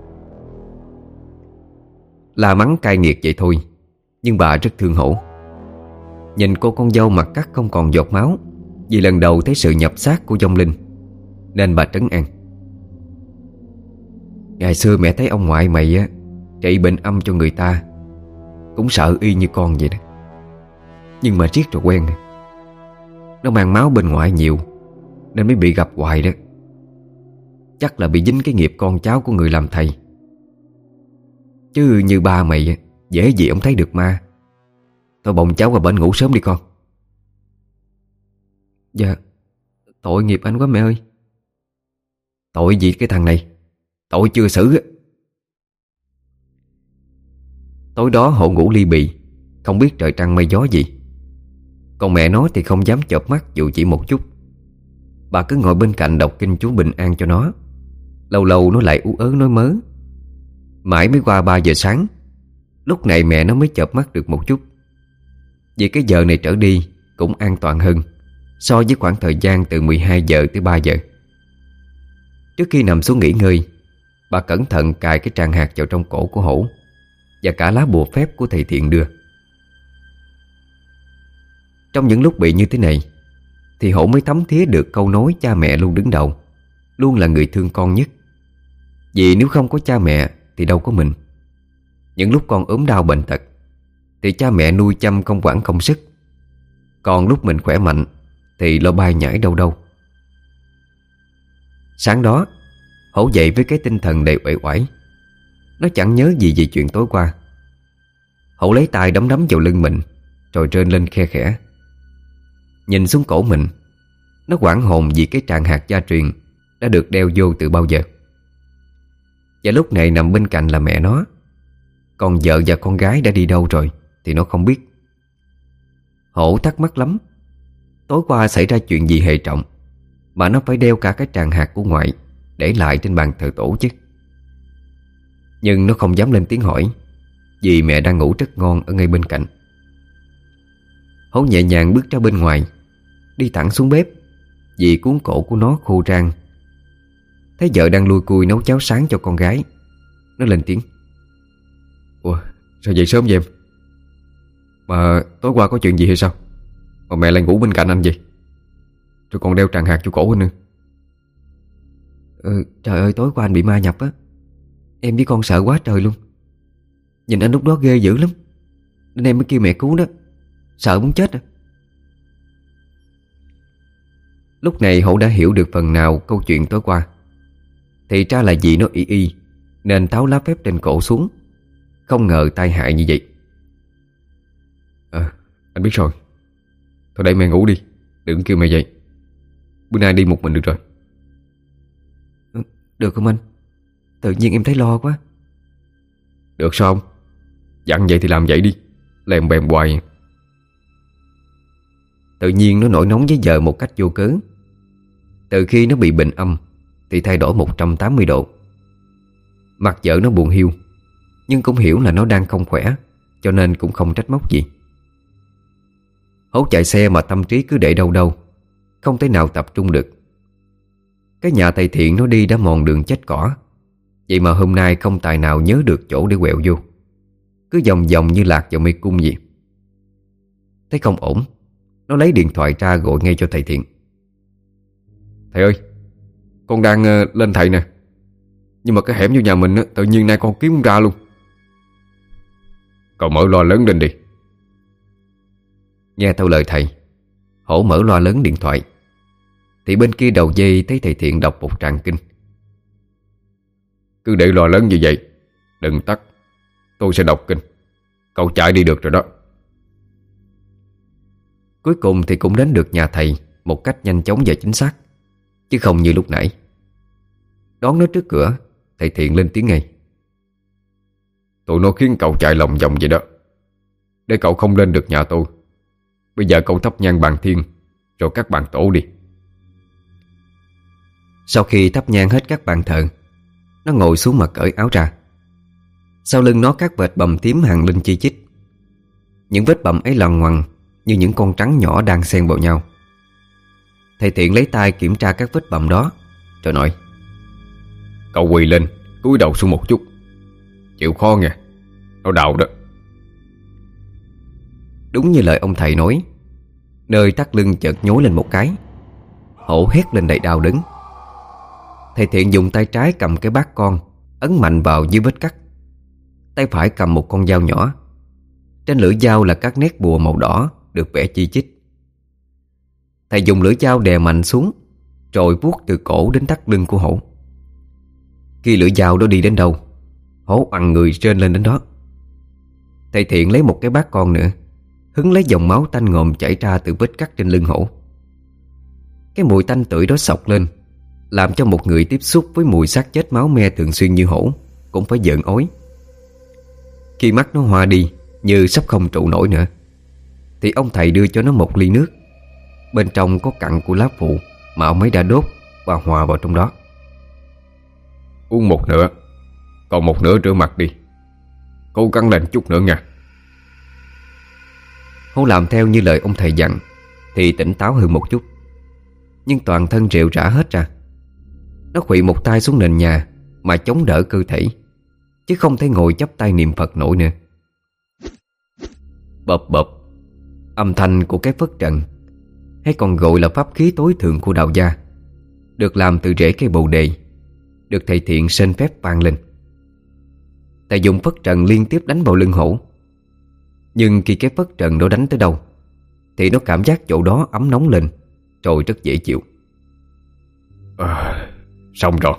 La mắng cay nghiệt vậy thôi, nhưng bà rất thương Hổ. Nhìn cô con dâu mặt cắt không còn giọt máu vì lần đầu thấy sự nhập xác của vong linh, nên bà trấn an: Ngày xưa mẹ thấy ông ngoại mày trị bệnh âm cho người ta, cũng sợ y như con vậy đó. Nhưng mà riết rồi quen. Nó mang máu bên ngoại nhiều nên mới bị gặp hoài đó. Chắc là bị dính cái nghiệp con cháu của người làm thầy. Chứ như ba mày dễ gì ông thấy được ma. Thôi bồng cháu qua bển ngủ sớm đi con. Dạ, tội nghiệp anh quá mẹ ơi. Tội gì cái thằng này? Tội chưa xử. Tối đó Hổ ngủ ly bì, không biết trời trăng mây gió gì. Còn mẹ nó thì không dám chợp mắt dù chỉ một chút. Bà cứ ngồi bên cạnh đọc kinh chú bình an cho nó. Lâu lâu nó lại ú ớ nói mớ. Mãi mới qua 3 giờ sáng, lúc này mẹ nó mới chợp mắt được một chút. Vì cái giờ này trở đi cũng an toàn hơn so với khoảng thời gian từ 12 giờ tới 3 giờ. Trước khi nằm xuống nghỉ ngơi, bà cẩn thận cài cái tràng hạt vào trong cổ của Hổ và cả lá bùa phép của thầy Thiện đưa. Trong những lúc bị như thế này thì Hổ mới thấm thía được câu nói cha mẹ luôn đứng đầu, luôn là người thương con nhất. Vì nếu không có cha mẹ thì đâu có mình. Những lúc con ốm đau bệnh tật, thì cha mẹ nuôi chăm không quản không sức. Còn lúc mình khỏe mạnh thì lo bay nhảy đâu đâu. Sáng đó Hổ dậy với cái tinh thần đầy uể oải. Nó chẳng nhớ gì về chuyện tối qua. Hổ lấy tay đấm đấm vào lưng mình, rồi rên lên khe khẽ. Nhìn xuống cổ mình, nó hoảng hồn vì cái tràng hạt gia truyền đã được đeo vô từ bao giờ. Và lúc này nằm bên cạnh là mẹ nó. Còn vợ và con gái đã đi đâu rồi thì nó không biết. Hổ thắc mắc lắm. Tối qua xảy ra chuyện gì hệ trọng mà nó phải đeo cả cái tràng hạt của ngoại để lại trên bàn thờ tổ chứ. Nhưng nó không dám lên tiếng hỏi, vì mẹ đang ngủ rất ngon ở ngay bên cạnh. Hổ nhẹ nhàng bước ra bên ngoài, đi thẳng xuống bếp, vì cuốn cổ của nó khô rang. Thấy vợ đang lui cui nấu cháo sáng cho con gái, nó lên tiếng: Ủa, sao dậy sớm vậy em? Mà tối qua có chuyện gì hay sao mà mẹ lại ngủ bên cạnh anh vậy? Rồi còn đeo tràng hạt cho cổ anh nữa. Trời ơi, tối qua anh bị ma nhập á. Em với con sợ quá trời luôn. Nhìn anh lúc đó ghê dữ lắm, nên em mới kêu mẹ cứu đó. Sợ muốn chết à. Lúc này Hổ đã hiểu được phần nào câu chuyện tối qua. Thì ra là vì nó y nên tháo lá phép trên cổ xuống. Không ngờ tai hại như vậy. Anh biết rồi. Thôi để mẹ ngủ đi, đừng kêu mẹ dậy. Bữa nay đi một mình được rồi. Được không anh? Tự nhiên em thấy lo quá. Được sao không? Dặn vậy thì làm vậy đi, lèm bèm hoài. Tự nhiên nó nổi nóng với vợ một cách vô cớ. Từ khi nó bị bệnh âm thì thay đổi 180 độ. Mặt vợ nó buồn hiu, nhưng cũng hiểu là nó đang không khỏe, cho nên cũng không trách móc gì. Hổ chạy xe mà tâm trí cứ để đâu đâu, không thể nào tập trung được. Cái nhà thầy Thiện nó đi đã mòn đường chết cỏ, vậy mà hôm nay không tài nào nhớ được chỗ để quẹo vô. Cứ vòng vòng như lạc vào mê cung vậy. Thấy không ổn, nó lấy điện thoại ra gọi ngay cho thầy Thiện. Thầy ơi, con đang lên thầy nè. Nhưng mà cái hẻm vô nhà mình tự nhiên nay con kiếm không ra luôn. Cậu mở loa lớn lên đi. Nghe theo lời thầy, Hổ mở loa lớn điện thoại. Thì bên kia đầu dây thấy thầy Thiện đọc một tràng kinh. Cứ để loa lớn như vậy, đừng tắt, tôi sẽ đọc kinh. Cậu chạy đi được rồi đó. Cuối cùng thì cũng đến được nhà thầy một cách nhanh chóng và chính xác, chứ không như lúc nãy. Đón nó trước cửa, thầy Thiện lên tiếng ngay. Tụi nó khiến cậu chạy lòng vòng vậy đó, để cậu không lên được nhà tôi. Bây giờ cậu thắp nhang bàn thiên, rồi các bàn tổ đi. Sau khi thắp nhang hết các bàn thờ, nó ngồi xuống mà cởi áo ra. Sau lưng nó các vệt bầm tím hằn lên chi chít. Những vết bầm ấy lằn ngoằn như những con trắng nhỏ đang xen vào nhau. Thầy Thiện lấy tay kiểm tra các vết bầm đó, rồi nói: Cậu quỳ lên, cúi đầu xuống một chút. Chịu khó nghe, nó đau đó. Đúng như lời ông thầy nói, nơi thắt lưng chợt nhối lên một cái. Hổ hét lên đầy đau đớn. Thầy Thiện dùng tay trái cầm cái bát con, ấn mạnh vào dưới vết cắt. Tay phải cầm một con dao nhỏ. Trên lưỡi dao là các nét bùa màu đỏ được vẽ chi chít. Thầy dùng lưỡi dao đè mạnh xuống, rồi vuốt từ cổ đến thắt lưng của Hổ. Khi lưỡi dao đó đi đến đâu, Hổ ằn người rên lên đến đó. Thầy Thiện lấy một cái bát con nữa, hứng lấy dòng máu tanh ngòm chảy ra từ vết cắt trên lưng Hổ. Cái mùi tanh tưởi đó xộc lên, làm cho một người tiếp xúc với mùi xác chết máu me thường xuyên như Hổ cũng phải giận ối. Khi mắt nó hoa đi như sắp không trụ nổi nữa, thì ông thầy đưa cho nó một ly nước. Bên trong có cặn của lá phụ mà ông ấy đã đốt và hòa vào trong đó. Uống một nửa, còn một nửa rửa mặt đi. Cố gắng lên chút nữa nha. Hổ làm theo như lời ông thầy dặn thì tỉnh táo hơn một chút, nhưng toàn thân rệu rã hết ra. Nó khuỵu một tay xuống nền nhà mà chống đỡ cơ thể, chứ không thể ngồi chắp tay niệm Phật nổi nữa. Bập bập, âm thanh của cái phất trần, hay còn gọi là pháp khí tối thượng của đạo gia, được làm từ rễ cây bồ đề, được thầy Thiện sên phép vang lên. Thầy dùng phất trần liên tiếp đánh vào lưng Hổ. Nhưng khi cái phất trần đó đánh tới đâu thì nó cảm giác chỗ đó ấm nóng lên, rồi rất dễ chịu. Xong rồi.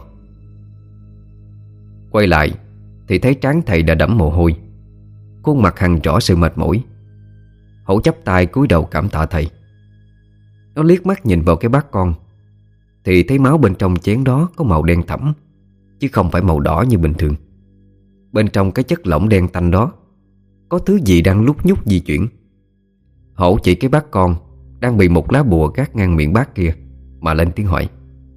Quay lại thì thấy trán thầy đã đẫm mồ hôi, khuôn mặt hằn rõ sự mệt mỏi. Hổ chắp tay cúi đầu cảm tạ thầy. Nó liếc mắt nhìn vào cái bát con thì thấy máu bên trong chén đó có màu đen thẫm, chứ không phải màu đỏ như bình thường. Bên trong cái chất lỏng đen tanh đó có thứ gì đang lúc nhúc di chuyển. Hổ chỉ cái bát con đang bị một lá bùa gác ngang miệng bát kia mà lên tiếng hỏi.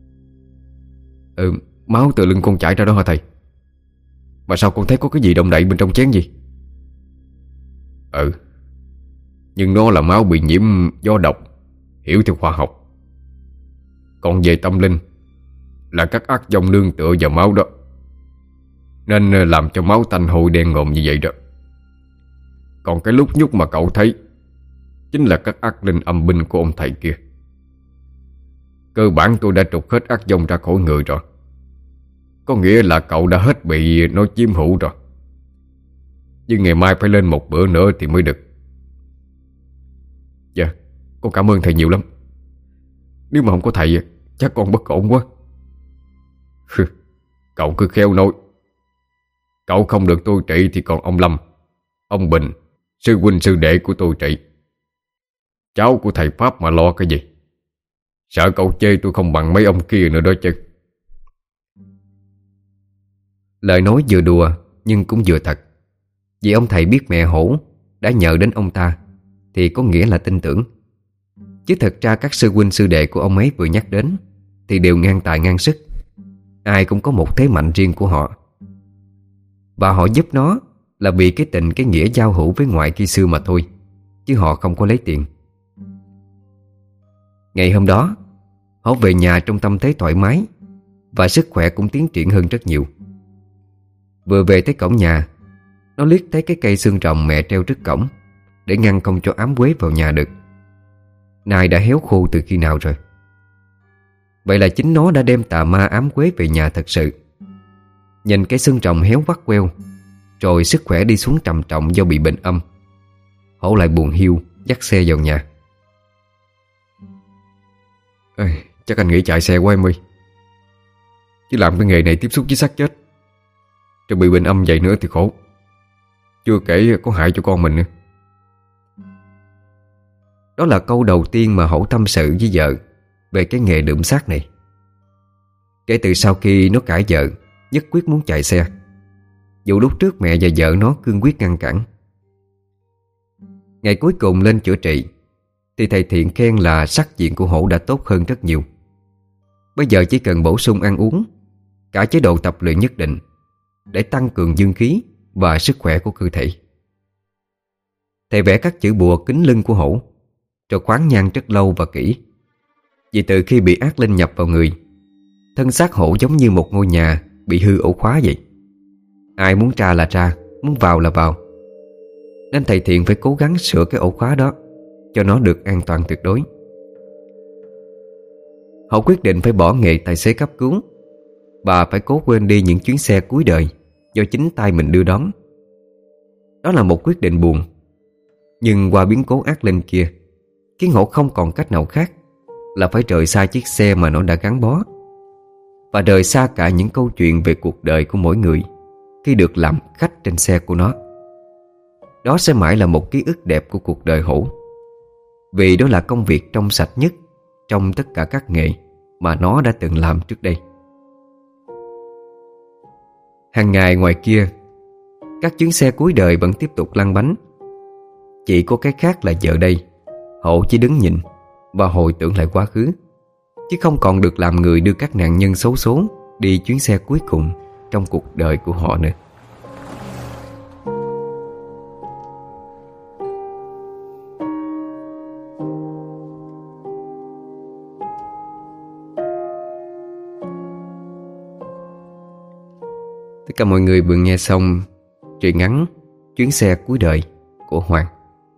Máu từ lưng con chảy ra đó hả thầy? Mà sao con thấy có cái gì động đậy bên trong chén gì? Nhưng nó là máu bị nhiễm do độc, hiểu theo khoa học. Còn về tâm linh là các ác dòng nương tựa vào máu đó, nên làm cho máu tanh hôi đen ngòm như vậy đó. Còn cái lúc nhúc mà cậu thấy chính là các ác linh âm binh của ông thầy kia. Cơ bản tôi đã trục hết ác dòng ra khỏi người rồi. Có nghĩa là cậu đã hết bị nó chiếm hữu rồi. Nhưng ngày mai phải lên một bữa nữa thì mới được. Dạ, con cảm ơn thầy nhiều lắm. Nếu mà không có thầy chắc con bất ổn quá. Cậu cứ khéo nói. Cậu không được tôi trị thì còn ông Lâm, ông Bình, sư huynh sư đệ của tôi trị. Cháu của thầy Pháp mà lo cái gì. Sợ cậu chê tôi không bằng mấy ông kia nữa đó chứ. Lời nói vừa đùa nhưng cũng vừa thật. Vì ông thầy biết mẹ Hổ đã nhờ đến ông ta thì có nghĩa là tin tưởng. Chứ thật ra các sư huynh sư đệ của ông ấy vừa nhắc đến thì đều ngang tài ngang sức. Ai cũng có một thế mạnh riêng của họ. Và họ giúp nó là vì cái tình cái nghĩa giao hữu với ngoại khi xưa mà thôi, chứ họ không có lấy tiền. Ngày hôm đó Hổ về nhà trong tâm thế thoải mái, và sức khỏe cũng tiến triển hơn rất nhiều. Vừa về tới cổng nhà, nó liếc thấy cái cây xương rồng mẹ treo trước cổng để ngăn không cho ám quế vào nhà được. Nai đã héo khô từ khi nào rồi. Vậy là chính nó đã đem tà ma ám quế về nhà thật sự. Nhìn cái xương rồng héo vắt queo, rồi sức khỏe đi xuống trầm trọng do bị bệnh âm, Hổ lại buồn hiu dắt xe vào nhà. Chắc anh nghĩ chạy xe của em ơi. Chứ làm cái nghề này tiếp xúc với xác chết, rồi bị bệnh âm vậy nữa thì khổ. Chưa kể có hại cho con mình nữa. Đó là câu đầu tiên mà Hổ tâm sự với vợ về cái nghề lượm xác này. Kể từ sau khi nó cãi vợ, nhất quyết muốn chạy xe, dù lúc trước mẹ và vợ nó cương quyết ngăn cản. Ngày cuối cùng lên chữa trị thì thầy Thiện khen là sắc diện của Hổ đã tốt hơn rất nhiều. Bây giờ chỉ cần bổ sung ăn uống, cả chế độ tập luyện nhất định để tăng cường dương khí và sức khỏe của cơ thể. Thầy vẽ các chữ bùa kính lưng của Hổ, rồi khoáng nhang rất lâu và kỹ. Vì từ khi bị ác linh nhập vào người, thân xác Hổ giống như một ngôi nhà bị hư ổ khóa vậy. Ai muốn ra là ra, muốn vào là vào. Nên thầy Thiện phải cố gắng sửa cái ổ khóa đó cho nó được an toàn tuyệt đối. Hổ quyết định phải bỏ nghề tài xế cấp cứu và phải cố quên đi những chuyến xe cuối đời do chính tay mình đưa đón. Đó là một quyết định buồn, nhưng qua biến cố ác linh kia khiến Hổ không còn cách nào khác là phải rời xa chiếc xe mà nó đã gắn bó, và rời xa cả những câu chuyện về cuộc đời của mỗi người khi được làm khách trên xe của nó. Đó sẽ mãi là một ký ức đẹp của cuộc đời Hổ, vì đó là công việc trong sạch nhất trong tất cả các nghề mà nó đã từng làm trước đây. Hàng ngày ngoài kia, các chuyến xe cuối đời vẫn tiếp tục lăn bánh. Chỉ có cái khác là giờ đây Hổ chỉ đứng nhìn và hồi tưởng lại quá khứ, chứ không còn được làm người đưa các nạn nhân xấu số đi chuyến xe cuối cùng trong cuộc đời của họ nữa. Tất cả mọi người vừa nghe xong truyện ngắn Chuyến xe cuối đời của Hoàng.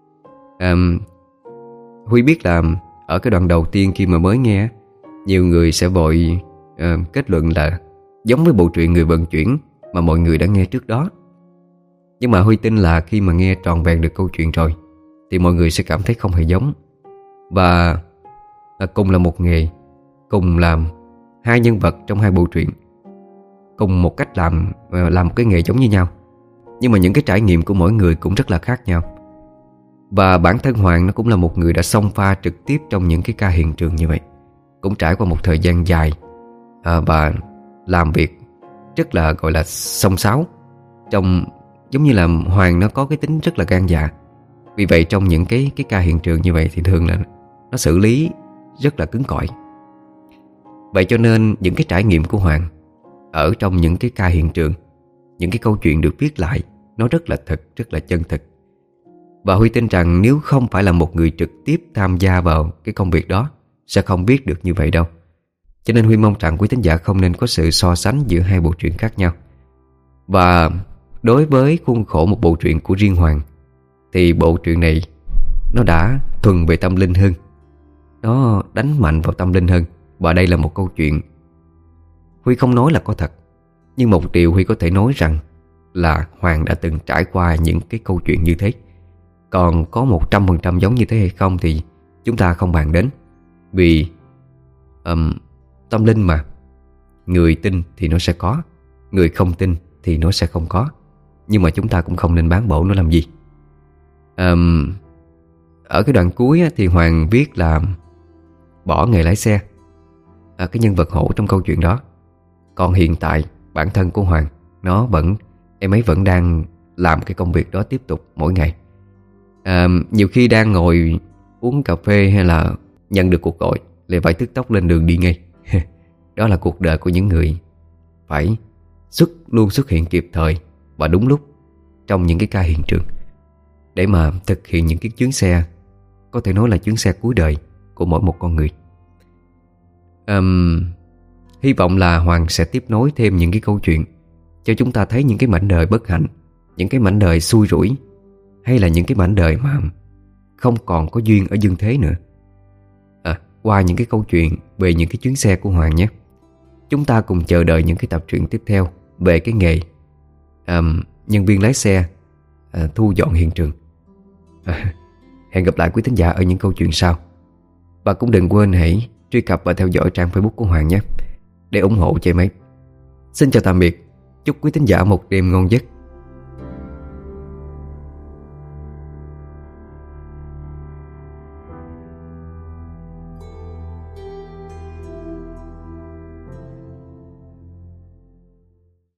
Huy biết là ở cái đoạn đầu tiên khi mà mới nghe, nhiều người sẽ vội kết luận là giống với bộ truyện Người vận chuyển mà mọi người đã nghe trước đó. Nhưng mà Huy tin là khi mà nghe trọn vẹn được câu chuyện rồi thì mọi người sẽ cảm thấy không hề giống. Và cùng là một nghề, cùng làm hai nhân vật trong hai bộ truyện, cùng một cách làm một cái nghề giống như nhau, nhưng mà những cái trải nghiệm của mỗi người cũng rất là khác nhau. Và bản thân Hoàng nó cũng là một người đã xông pha trực tiếp trong những cái ca hiện trường như vậy, cũng trải qua một thời gian dài và làm việc rất là gọi là xông xáo. Giống như là Hoàng nó có cái tính rất là gan dạ. Vì vậy trong những cái ca hiện trường như vậy thì thường là nó xử lý rất là cứng cỏi. Vậy cho nên những cái trải nghiệm của Hoàng ở trong những cái ca hiện trường, những cái câu chuyện được viết lại, nó rất là thật, rất là chân thực. Và Huy tin rằng nếu không phải là một người trực tiếp tham gia vào cái công việc đó sẽ không biết được như vậy đâu. Cho nên Huy mong rằng quý thính giả không nên có sự so sánh giữa hai bộ truyện khác nhau. Và đối với khuôn khổ một bộ truyện của riêng Hoàng thì bộ truyện này nó đã thuần về tâm linh hơn, nó đánh mạnh vào tâm linh hơn. Và đây là một câu chuyện Huy không nói là có thật, nhưng một điều Huy có thể nói rằng là Hoàng đã từng trải qua những cái câu chuyện như thế. Còn có 100% giống như thế hay không thì chúng ta không bàn đến. Vì tâm linh mà, người tin thì nó sẽ có, người không tin thì nó sẽ không có. Nhưng mà chúng ta cũng không nên bán bổ nó làm gì. Ở cái đoạn cuối thì Hoàng viết là bỏ nghề lái xe, cái nhân vật hổ trong câu chuyện đó. Còn hiện tại bản thân của Hoàng em ấy vẫn đang làm cái công việc đó tiếp tục mỗi ngày. Nhiều khi đang ngồi uống cà phê hay là nhận được cuộc gọi lại phải tức tốc lên đường đi ngay. Đó là cuộc đời của những người phải luôn xuất hiện kịp thời và đúng lúc trong những cái ca hiện trường để mà thực hiện những cái chuyến xe, có thể nói là chuyến xe cuối đời của mỗi một con người. Hy vọng là Hoàng sẽ tiếp nối thêm những cái câu chuyện cho chúng ta thấy những cái mảnh đời bất hạnh, những cái mảnh đời xui rủi, hay là những cái mảnh đời mà không còn có duyên ở dương thế nữa. Qua những cái câu chuyện về những cái chuyến xe của Hoàng nhé. Chúng ta cùng chờ đợi những cái tập truyện tiếp theo về cái nghề nhân viên lái xe thu dọn hiện trường. Hẹn gặp lại quý thính giả ở những câu chuyện sau. Và cũng đừng quên hãy truy cập và theo dõi trang Facebook của Hoàng nhé, để ủng hộ cho em ấy. Xin chào tạm biệt. Chúc quý thính giả một đêm ngon giấc.